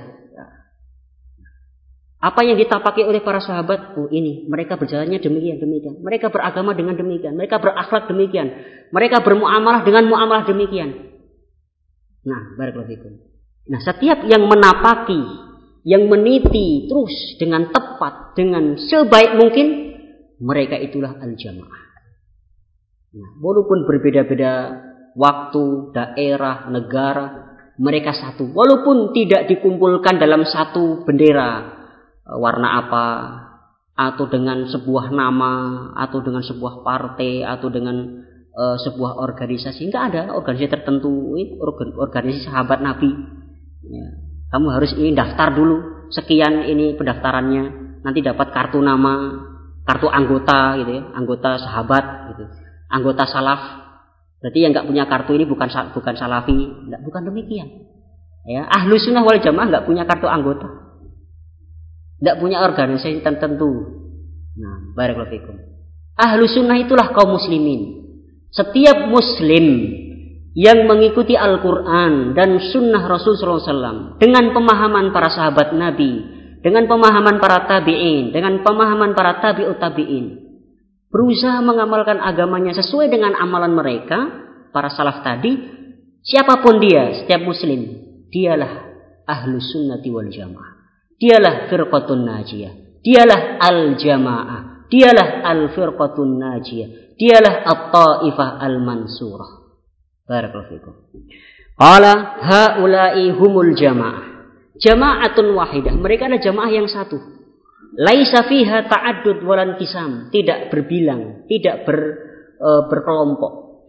Apa yang ditapaki oleh para sahabat? Oh, ini mereka berjalannya demikian. Mereka beragama dengan demikian. Mereka berakhlak demikian. Mereka bermuamalah dengan muamalah demikian. Nah, barakallahu fikum. Nah, setiap yang menapaki, yang meniti terus dengan tepat, dengan sebaik mungkin, mereka itulah al-jamaah. Nah, walaupun berbeda-beda waktu, daerah, negara, mereka satu. Walaupun tidak dikumpulkan dalam satu bendera, warna apa, atau dengan sebuah nama, atau dengan sebuah partai, atau dengan sebuah organisasi. Enggak ada organisasi tertentu, organisasi sahabat Nabi ya, kamu harus ini daftar dulu, sekian ini pendaftarannya, nanti dapat kartu nama, kartu anggota gitu ya, anggota sahabat gitu, anggota salaf. Berarti yang enggak punya kartu ini bukan salafi, enggak, bukan demikian ya. Ahlus sunnah wal jamaah enggak punya kartu anggota, tidak punya organisasi tertentu. Nah, barakallahu fikum. Ahlu sunnah itulah kaum muslimin. Setiap muslim yang mengikuti Al-Quran dan sunnah Rasul SAW dengan pemahaman para sahabat Nabi, dengan pemahaman para tabi'in, dengan pemahaman para tabi'ut tabi'in, berusaha mengamalkan agamanya sesuai dengan amalan mereka, para salaf tadi, siapapun dia, setiap muslim, dialah ahlu sunnati wal jamaah. Dialah firqatun najiyah, dialah al-jamaah, dialah al-firqatun najiyah, dialah at-taifah al-mansurah. Barakallahu fikum. Qala haula'i humul jamaah, jama'atun wahidah, mereka adalah jamaah yang satu. Laisa fiha ta'addud walan qisam, tidak berbilang, tidak berkelompok.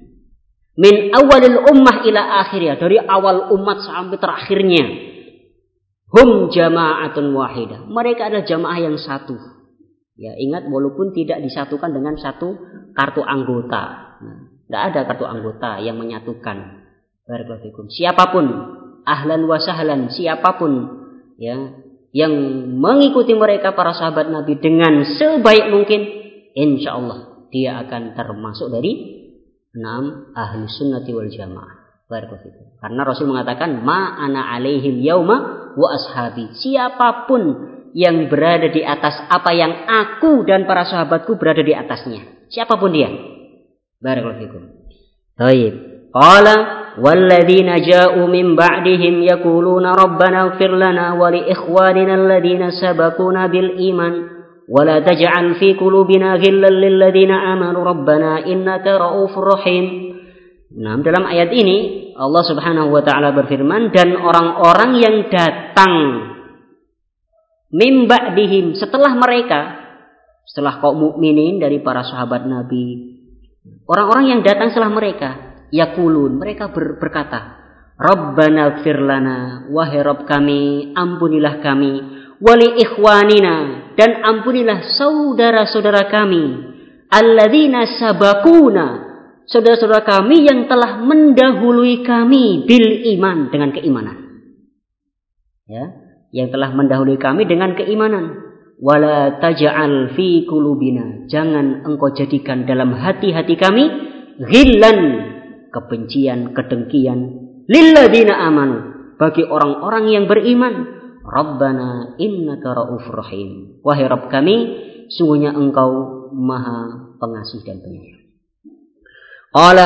Min awalil ummah ila akhirnya, dari awal umat sampai terakhirnya. Hum jama'atun wahidah, mereka adalah jamaah yang satu. Ya, ingat walaupun tidak disatukan dengan satu kartu anggota. Tidak ada kartu anggota yang menyatukan. Barakallahu fikum. Siapapun, ahlan wa sahlan, siapapun ya yang mengikuti mereka para sahabat Nabi dengan sebaik mungkin, insyaallah dia akan termasuk dari 6 ahli sunnati wal jamaah. Barakallahu fikum. Karena Rasul mengatakan ma ana alaihim yauma wa ashabi, siapapun yang berada di atas apa yang aku dan para sahabatku berada di atasnya, siapapun dia. Barakallahu fikum. Baik. Qala walladzina ja'u min ba'dihim yaquluna rabbana ighfir lana wa li ikhwanina alladhina sabaquna bil iman Wala taj'al fi qulubina ghillan lil ladzina amanu rabbana innaka ra'ufur rahim. Nah, dalam ayat ini Allah Subhanahu wa taala berfirman, dan orang-orang yang datang min ba'dihim, setelah mereka, setelah kaum mukminin dari para sahabat Nabi, orang-orang yang datang setelah mereka, yaqulun, mereka berkata, Rabbana ighfir lana, wahai Rabb kami, ampunilah kami, wali ikhwanina, dan ampunilah saudara-saudara kami, alladzina sabaquna, saudara-saudara kami yang telah mendahului kami bil iman, dengan keimanan. Ya, yang telah mendahului kami dengan keimanan. Wala taj'al fi qulubina, jangan engkau jadikan dalam hati-hati kami ghillan, kebencian, kedengkian, lilladzina amanu, bagi orang-orang yang beriman. Rabbana innaka ra'ufur rahim, wahai Rabb kami, sungguhnya engkau maha pengasih dan penyayang. Qala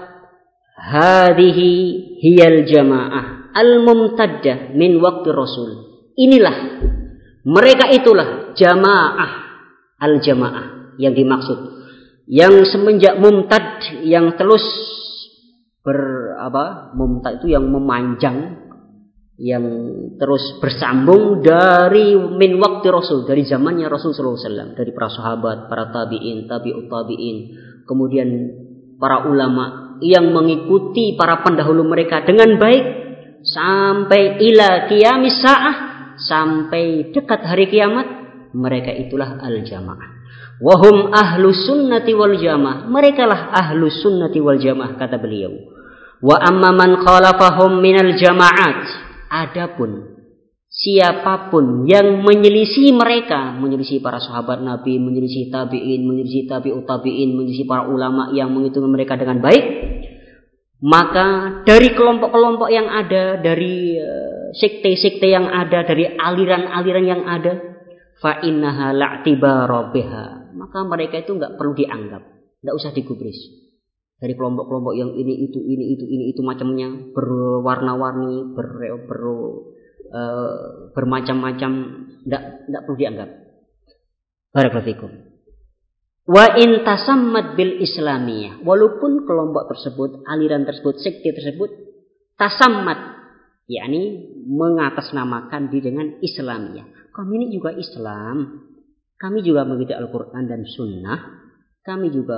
hadhihi hiyal jamaah al-mumtaddah min waqti Rasul. Inilah, mereka itulah jamaah, al-jamaah yang dimaksud, yang semenjak mumtad, yang terus mumtad itu yang memanjang, yang terus bersambung dari min waqti Rasul, dari zamannya Rasul sallallahu alaihi wasallam, dari para sahabat, para tabi'in, tabi'ut tabi'in, kemudian para ulama yang mengikuti para pendahulu mereka dengan baik sampai ila qiyamis sa'ah, sampai dekat hari kiamat. Mereka itulah al-jamaah. Wahum ahlus sunnati wal jamaah, merekalah ahlus sunnati wal jamaah, kata beliau. Wa amma man khalafahum minal jamaat, adapun siapapun yang menyelisih mereka, menyelisih para sahabat Nabi, menyelisih tabi'in, menyelisih tabi'ut tabi'in, menyelisih para ulama yang menghitung mereka dengan baik, maka dari kelompok-kelompok yang ada, dari sekte-sekte yang ada, dari aliran-aliran yang ada, fa innaha la'tibara biha, maka mereka itu enggak perlu dianggap, enggak usah digubris. Dari kelompok-kelompok yang ini itu macamnya, berwarna-warni, bermacam-macam, enggak perlu dianggap. Barakallahu fikum. Wa in tasammat bil islamiyah, walaupun kelompok tersebut, aliran tersebut, sekte tersebut tasammat, yakni mengatasnamakan diri dengan Islamiyah. Kami ini juga Islam, kami juga mengikuti Al-Quran dan Sunnah, kami juga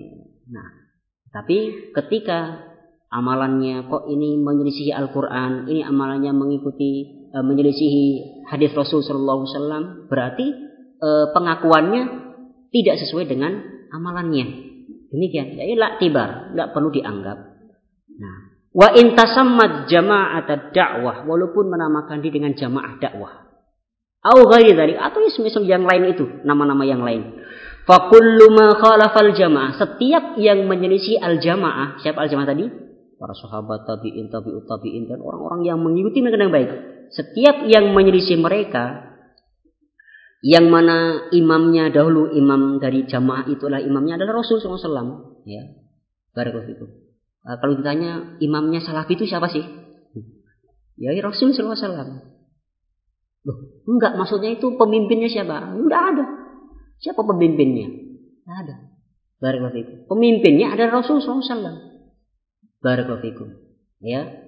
tapi ketika amalannya kok ini menyelisihi Al-Quran, ini amalannya menyelisihi hadis Rasul Sallallahu Alaihi Wasallam, berarti pengakuannya tidak sesuai dengan amalannya. Demikian, jadi la'tibar, tidak perlu dianggap. Nah, wa in tasammat jama'at dakwah, walaupun menamakan diri dengan jamaah dakwah, au ghairi dzalik, atau semisal yang lain itu, nama-nama yang lain. Fa kullu ma khalafal jamaah, setiap yang menyelisih al-jamaah, siapa al-jamaah tadi? Para sahabat, tabi'in, tabi'ut tabi'in, dan orang-orang yang mengikuti mereka dengan baik. Setiap yang menyelisih mereka, yang mana imamnya dahulu, imam dari jamaah itulah imamnya adalah Rasul SAW. Ya, barakallahu fikum. Kalau ditanya imamnya Salafi itu siapa sih? Ya, Rasul SAW. Loh, enggak, maksudnya itu pemimpinnya siapa? Enggak ada. Siapa pemimpinnya? Enggak ada. Barakallahu fikum. Pemimpinnya adalah Rasul SAW. Barakallahu fikum. Ya.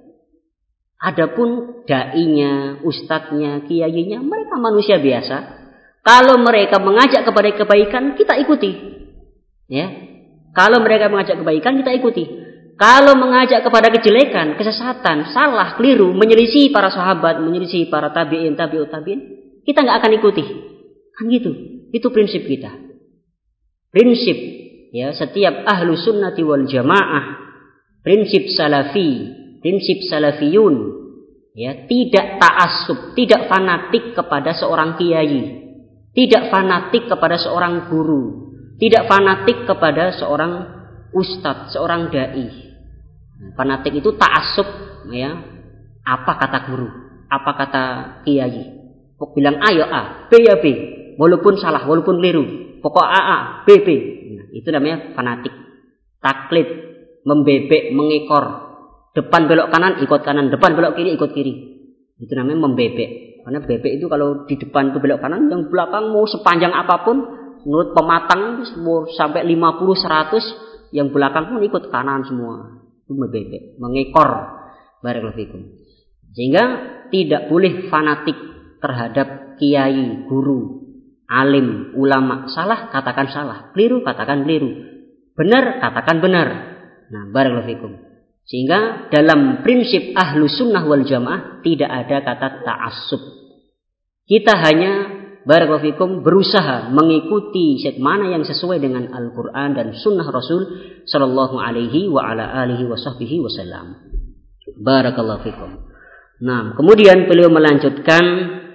Adapun dai-nya, ustadznya, kiainya, mereka manusia biasa. Kalau mereka mengajak kepada kebaikan, kita ikuti. Ya. Kalau mereka mengajak kebaikan, kita ikuti. Kalau mengajak kepada kejelekan, kesesatan, salah, keliru, menyelisih para sahabat, menyelisih para tabi'in, tabi'ut tabi'in, kita enggak akan ikuti. Kan gitu. Itu prinsip kita. Prinsip, ya, setiap ahlu sunnati wal jamaah, prinsip salafi, prinsip salafiyun, ya, tidak ta'assub, tidak fanatik kepada seorang kiai, tidak fanatik kepada seorang guru, tidak fanatik kepada seorang ustadz, seorang dai. Fanatik itu ta'assub, ya, apa kata guru, apa kata kiai. Bilang A ya A, B ya B, walaupun salah, walaupun keliru, pokok A, B, B. Nah, itu namanya fanatik. Taklid, membebek, mengekor. Depan belok kanan, ikut kanan. Depan belok kiri, ikut kiri. Itu namanya membebek. Karena bebek itu kalau di depan itu belok kanan, yang belakang mau sepanjang apapun, menurut pematang sampai 50, 100, yang belakang pun ikut kanan semua. Itu bebek, mengekor. Barakallahu fikum. Sehingga tidak boleh fanatik terhadap kiai, guru, alim, ulama. Salah, katakan salah. Keliru, katakan keliru. Benar, katakan benar. Nah, barakallahu fikum. Sehingga dalam prinsip ahlu sunnah wal jamaah tidak ada kata ta'assub. Kita hanya barakallahu fikum berusaha mengikuti mana yang sesuai dengan Al-Quran dan sunnah Rasul sallallahu alaihi wa ala alihi wa sahbihi wasallam. Barakallahu fikum. Nah, kemudian beliau melanjutkan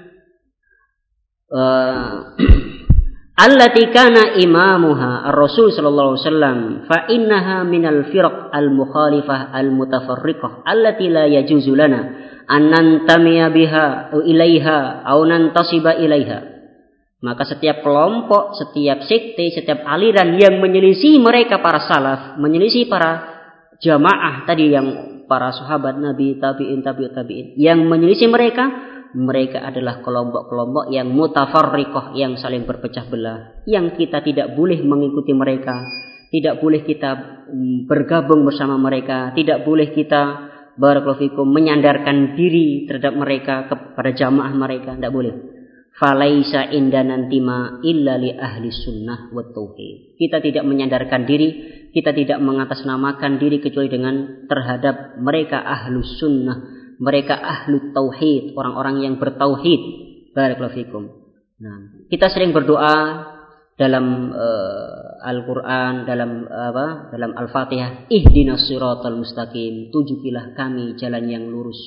allati kana imamuha ar-rasul sallallahu alaihi wasallam fa innaha minal firaq al-mukhalifah al-mutafarriqah allati la yajuzu lana an nantamiya biha ilaiha aw nantasiba ilaiha. Maka setiap kelompok, setiap sekte, setiap aliran yang menyelisih mereka para salaf, menyelisih para jamaah tadi yang para sahabat Nabi, tabi'in, yang menyelisih mereka adalah kelompok-kelompok yang mutafarriqah, yang saling berpecah belah, yang kita tidak boleh mengikuti mereka, tidak boleh kita bergabung bersama mereka, tidak boleh kita barakallahu fikum menyandarkan diri terhadap mereka kepada jamaah mereka, tidak boleh. Falaisa indana intima illa li ahli sunnah wa tauhid. Kita tidak menyandarkan diri, kita tidak mengatasnamakan diri kecuali dengan terhadap mereka ahlu sunnah, mereka ahlu tauhid, orang-orang yang bertauhid. Barakallahu fikum. Nah, kita sering berdoa dalam Al-Qur'an, dalam Al-Fatihah, ihdinas siratal mustaqim, tunjukilah kami jalan yang lurus.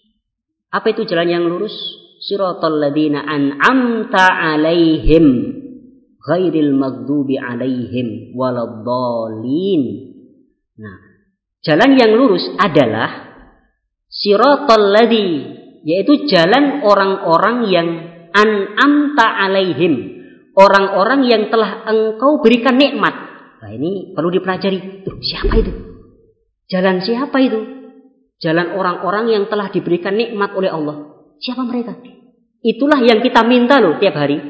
Apa itu jalan yang lurus? Siratal ladzina an'amta 'alaihim ghairil maghdubi 'alaihim waladdallin. Nah, jalan yang lurus adalah siratal ladzi, yaitu jalan orang-orang yang an'amta 'alaihim, orang-orang yang telah engkau berikan nikmat. Nah, ini perlu dipelajari. Tuh, siapa itu? Jalan siapa itu? Jalan orang-orang yang telah diberikan nikmat oleh Allah. Siapa mereka? Itulah yang kita minta loh tiap hari.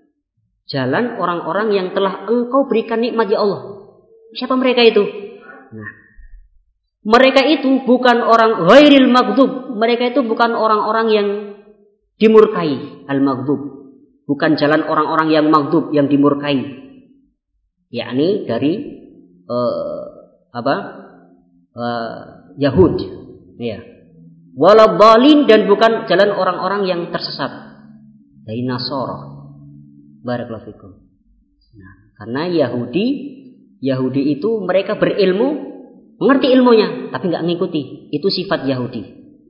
Jalan orang-orang yang telah engkau berikan nikmat ya Allah. Siapa mereka itu? Nah, mereka itu bukan orang ghairil maghdub. Mereka itu bukan orang-orang yang dimurkai. Al-maghdub. Bukan jalan orang-orang yang maghdub, yang dimurkai. Yakni dari Yahud. Ya. Waladhdallin, dan bukan jalan orang-orang yang tersesat dari Nasara. Barakallahu fikum. Nah, karena Yahudi itu mereka berilmu, mengerti ilmunya, tapi nggak ngikuti. Itu sifat Yahudi.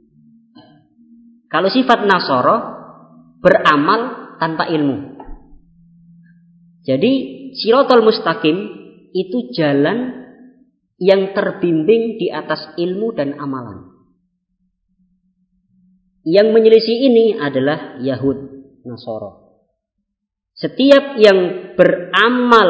Kalau sifat Nasara, beramal tanpa ilmu. Jadi Shiratal Mustaqim itu jalan yang terbimbing di atas ilmu dan amalan. Yang menyelisih ini adalah Yahud, Nasara. Setiap yang beramal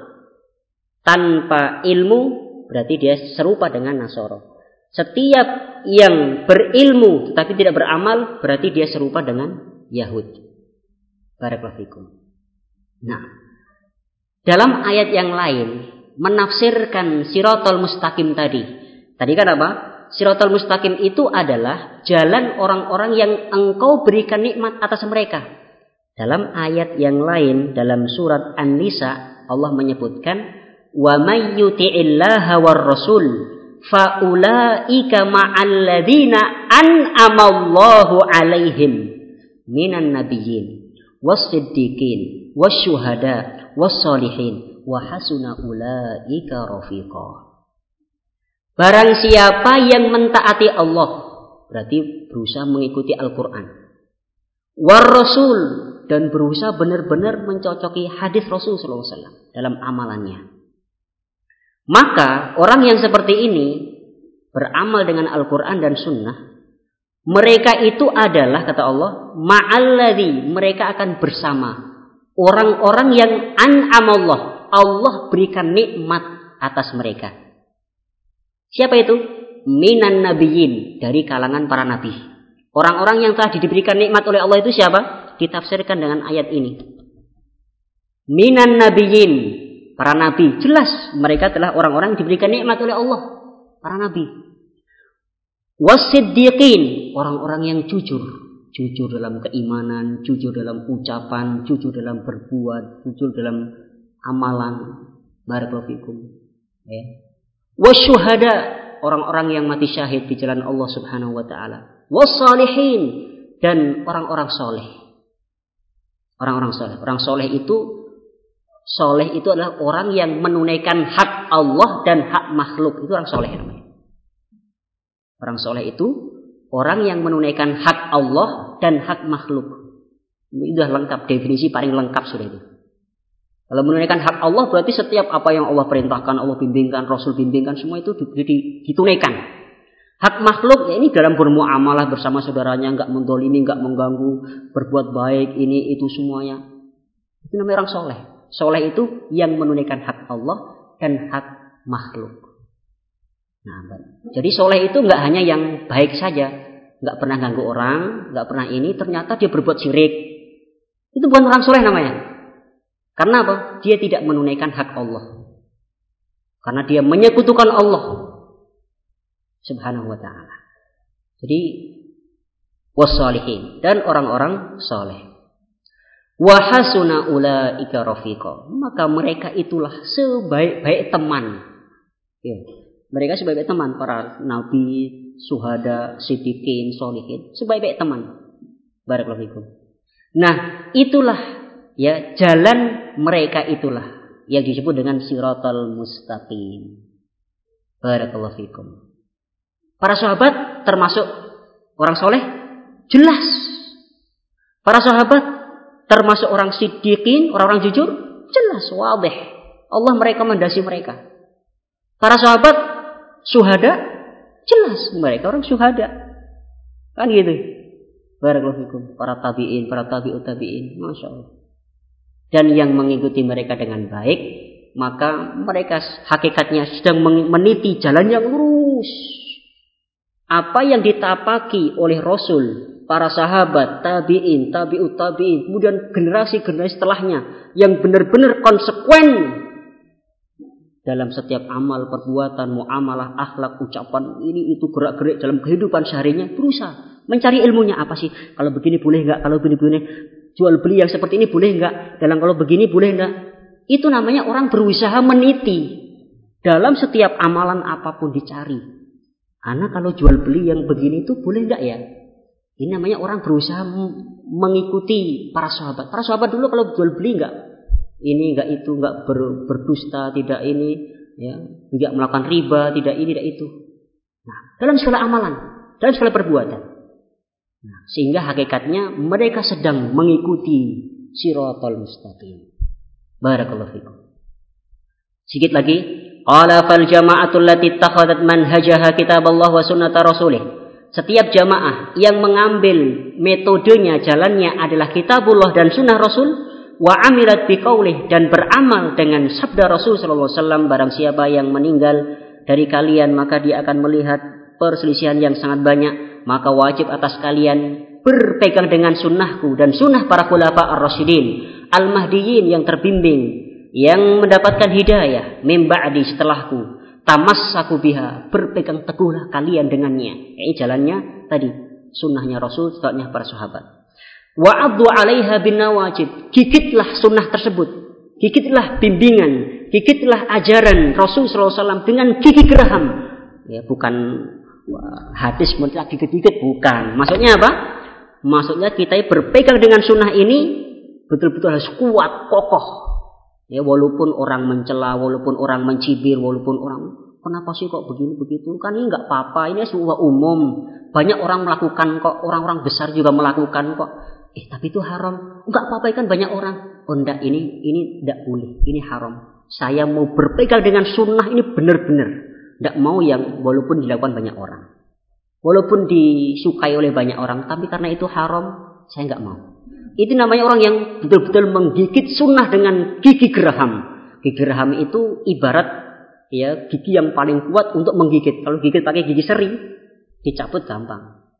tanpa ilmu berarti dia serupa dengan Nasara. Setiap yang berilmu tetapi tidak beramal berarti dia serupa dengan Yahud. Barakallahu fikum. Nah, dalam ayat yang lain menafsirkan Shiratal Mustaqim tadi. Tadi kan apa? Shiratal Mustaqim itu adalah jalan orang-orang yang engkau berikan nikmat atas mereka. Dalam ayat yang lain dalam surat An-Nisa Allah menyebutkan wa may yuti'illaha war rasul fa ulaika ma'al ladzina an'amallahu 'alaihim minan nabiyyin was-siddiqin wasyuhada was-solihin wa hasuna ulaika rafiqa. Barang siapa yang mentaati Allah, berarti berusaha mengikuti Al-Quran. War Rasul, dan berusaha benar-benar mencocoki hadis Rasul SAW dalam amalannya. Maka orang yang seperti ini beramal dengan Al-Quran dan Sunnah, mereka itu adalah, kata Allah, ma'alladzi, mereka akan bersama orang-orang yang an'amallah, Allah berikan nikmat atas mereka. Siapa itu? Minan nabiyyin, dari kalangan para nabi. Orang-orang yang telah diberikan nikmat oleh Allah itu siapa? Ditafsirkan dengan ayat ini. Minan nabiyyin, para nabi. Jelas mereka telah orang-orang yang diberikan nikmat oleh Allah, para nabi. Wasiddiqin, orang-orang yang jujur. Jujur dalam keimanan, jujur dalam ucapan, jujur dalam berbuat, jujur dalam amalan. Barakallahu fikum. Ya. Wasyuhada, orang-orang yang mati syahid di jalan Allah Subhanahu wa taala. Wassalihin, dan orang-orang soleh. Orang-orang soleh. Orang soleh itu adalah orang yang menunaikan hak Allah dan hak makhluk. Itu orang soleh namanya. Orang soleh itu orang yang menunaikan hak Allah dan hak makhluk. Ini sudah lengkap, definisi paling lengkap sudah itu. Kalau menunaikan hak Allah berarti setiap apa yang Allah perintahkan, Allah bimbingkan, Rasul bimbingkan, semua itu ditunaikan. Hak makhluk ya ini dalam bermuamalah bersama saudaranya, enggak mendolimi, enggak mengganggu, berbuat baik, ini itu semuanya. Itu namanya orang soleh. Soleh itu yang menunaikan hak Allah dan hak makhluk. Nah, jadi soleh itu enggak hanya yang baik saja, enggak pernah ganggu orang, enggak pernah ini, ternyata dia berbuat syirik. Itu bukan orang soleh namanya. Karena apa? Dia tidak menunaikan hak Allah. Karena dia menyekutukan Allah Subhanahu wa ta'ala. Jadi wassalihin, dan orang-orang soleh. Wa hasuna ulaika rafiqa, maka mereka itulah sebaik-baik teman. Ya. Mereka sebaik-baik teman, para nabi, syuhada, siddiqin, sholihin, sebaik-baik teman. Barakallahu fikum. Nah, itulah ya jalan mereka, itulah yang disebut dengan siratal mustaqim. Barakallahu fikum. Para sahabat termasuk orang soleh? Jelas. Para sahabat termasuk orang siddiqin, orang-orang jujur? Jelas, wadih. Allah merekomendasi mereka. Para sahabat syuhada? Jelas, mereka orang syuhada. Kan gitu. Barakallahu fikum. Para tabi'in, para tabi'ut tabi'in. Masya Allah. Dan yang mengikuti mereka dengan baik, maka mereka hakikatnya sedang meniti jalan yang lurus. Apa yang ditapaki oleh Rasul, para sahabat, tabi'in, tabi'ut tabi'in, kemudian generasi-generasi setelahnya yang benar-benar konsekuen dalam setiap amal, perbuatan, muamalah, akhlak, ucapan, ini itu gerak-gerik dalam kehidupan seharinya, berusaha mencari ilmunya. Apa sih? Kalau begini boleh enggak? Kalau begini jual beli yang seperti ini boleh enggak? Dalam kalau begini boleh enggak? Itu namanya orang berusaha meniti dalam setiap amalan apapun dicari. Anak kalau jual beli yang begini itu boleh enggak ya? Ini namanya orang berusaha mengikuti para sahabat. Para sahabat dulu kalau jual beli enggak ini, enggak itu, enggak berdusta, tidak ini, ya, enggak melakukan riba, tidak ini, tidak itu. Nah, dalam segala amalan, dalam segala perbuatan. Nah, sehingga hakikatnya mereka sedang mengikuti siratal mustaqim. Barakallahu fikum. Sedikit lagi. Qala fal jama'atul lati ittakhadhat manhajaha kitaballah wa sunnata rasulih. Setiap jamaah yang mengambil metodenya, jalannya adalah kitabullah dan sunnah Rasul, wa amilat biqaulih, dan beramal dengan sabda Rasul sallallahu alaihi wasallam, barang siapa yang meninggal dari kalian maka dia akan melihat perselisihan yang sangat banyak, maka wajib atas kalian berpegang dengan sunnahku dan sunnah para khulafa ar-rasyidin al-mahdiyyin yang terbimbing, yang mendapatkan hidayah min ba'di setelahku, tamassaku biha, berpegang teguhlah kalian dengannya. Ini jalannya tadi, sunnahnya Rasul, sunnahnya para sahabat. Wa 'addu 'alaiha bin nawajib, gigitlah sunnah tersebut, gigitlah bimbingan, gigitlah ajaran Rasul sallallahu alaihi wasallam dengan gigi geraham. Ya, bukan hadis mutlak gigit-gigit, bukan. Maksudnya apa? Maksudnya kita berpegang dengan sunnah ini betul-betul harus kuat, kokoh. Ya, walaupun orang mencela, walaupun orang mencibir, walaupun orang kenapa sih kok begini begitu? Kan ini enggak apa-apa, ini sebuah umum. Banyak orang melakukan kok, orang-orang besar juga melakukan kok. Tapi itu haram. Enggak apa-apa, kan banyak orang. Oh enggak, ini enggak boleh, ini haram. Saya mau berpegang dengan sunnah ini benar-benar. Enggak mau yang walaupun dilakukan banyak orang. Walaupun disukai oleh banyak orang, tapi karena itu haram, saya enggak mau. Itu namanya orang yang betul-betul menggigit sunnah dengan gigi geraham. Gigi geraham itu ibarat ya gigi yang paling kuat untuk menggigit. Kalau gigit pakai gigi seri, dicabut gampang.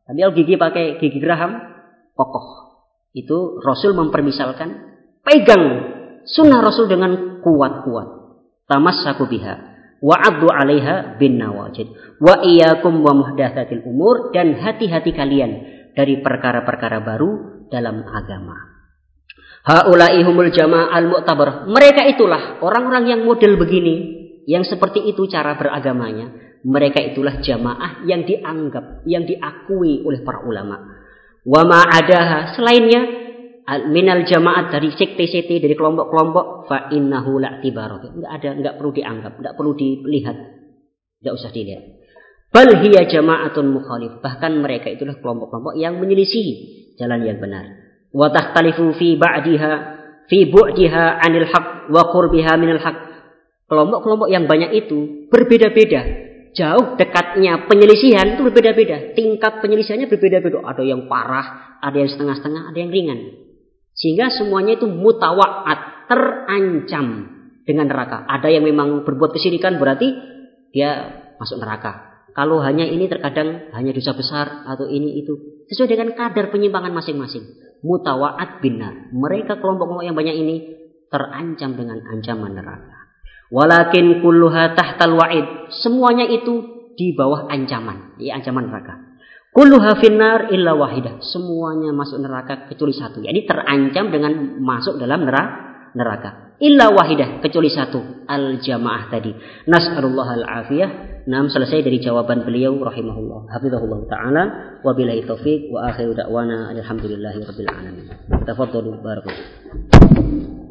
Tapi kalau gigi pakai gigi geraham, kokoh. Itu Rasul mempermisalkan, pegang sunnah Rasul dengan kuat-kuat. Tamassaku biha wa 'addu 'alaiha bin nawajid. Wa iyyakum wa muhdatsatil umur, dan hati-hati kalian dari perkara-perkara baru dalam agama. Haula'i humul jama'al mu'tabar. Mereka itulah orang-orang yang model begini, yang seperti itu cara beragamanya. Mereka itulah jamaah yang dianggap, yang diakui oleh para ulama. Wa ma adaha, selainnya minal jamaat, dari sekte-sekte, dari kelompok-kelompok, fa innahu la'tibar. Enggak perlu dianggap, enggak perlu dilihat. Enggak usah dilihat. Bal hiya jama'atun mukhalif. Bahkan mereka itulah kelompok-kelompok yang menyelisihi jalan yang benar. Wa takhtalifu fi bu'diha 'anil haqq wa qurbiha minal haqq. Kelompok-kelompok yang banyak itu berbeda-beda. Jauh dekatnya penyelisihan itu berbeda-beda. Tingkat penyelisihannya berbeda-beda. Ada yang parah, ada yang setengah-setengah, ada yang ringan. Sehingga semuanya itu mutawa'at, terancam dengan neraka. Ada yang memang berbuat kesyirikan, berarti dia masuk neraka. Kalau hanya ini terkadang hanya dosa besar atau ini itu, sesuai dengan kadar penyimpangan masing-masing. Mutawa'at binar. Mereka kelompok-kelompok yang banyak ini terancam dengan ancaman neraka. Walakin kulluha tahtal wa'id. Semuanya itu di bawah ancaman, ancaman neraka. Kulluha finnar illa wahidah. Semuanya masuk neraka kecuali satu. Jadi terancam dengan masuk dalam neraka. Illa wahidah, kecuali satu, al-jamaah tadi. Nas'alullah al-afiyah. Selesai dari jawaban beliau rahimahullah. Hafizahullah ta'ala. Wabillahi taufiq wa akhiru da'wana alhamdulillahi rabbil alamin. Tafadhalu barakallahu.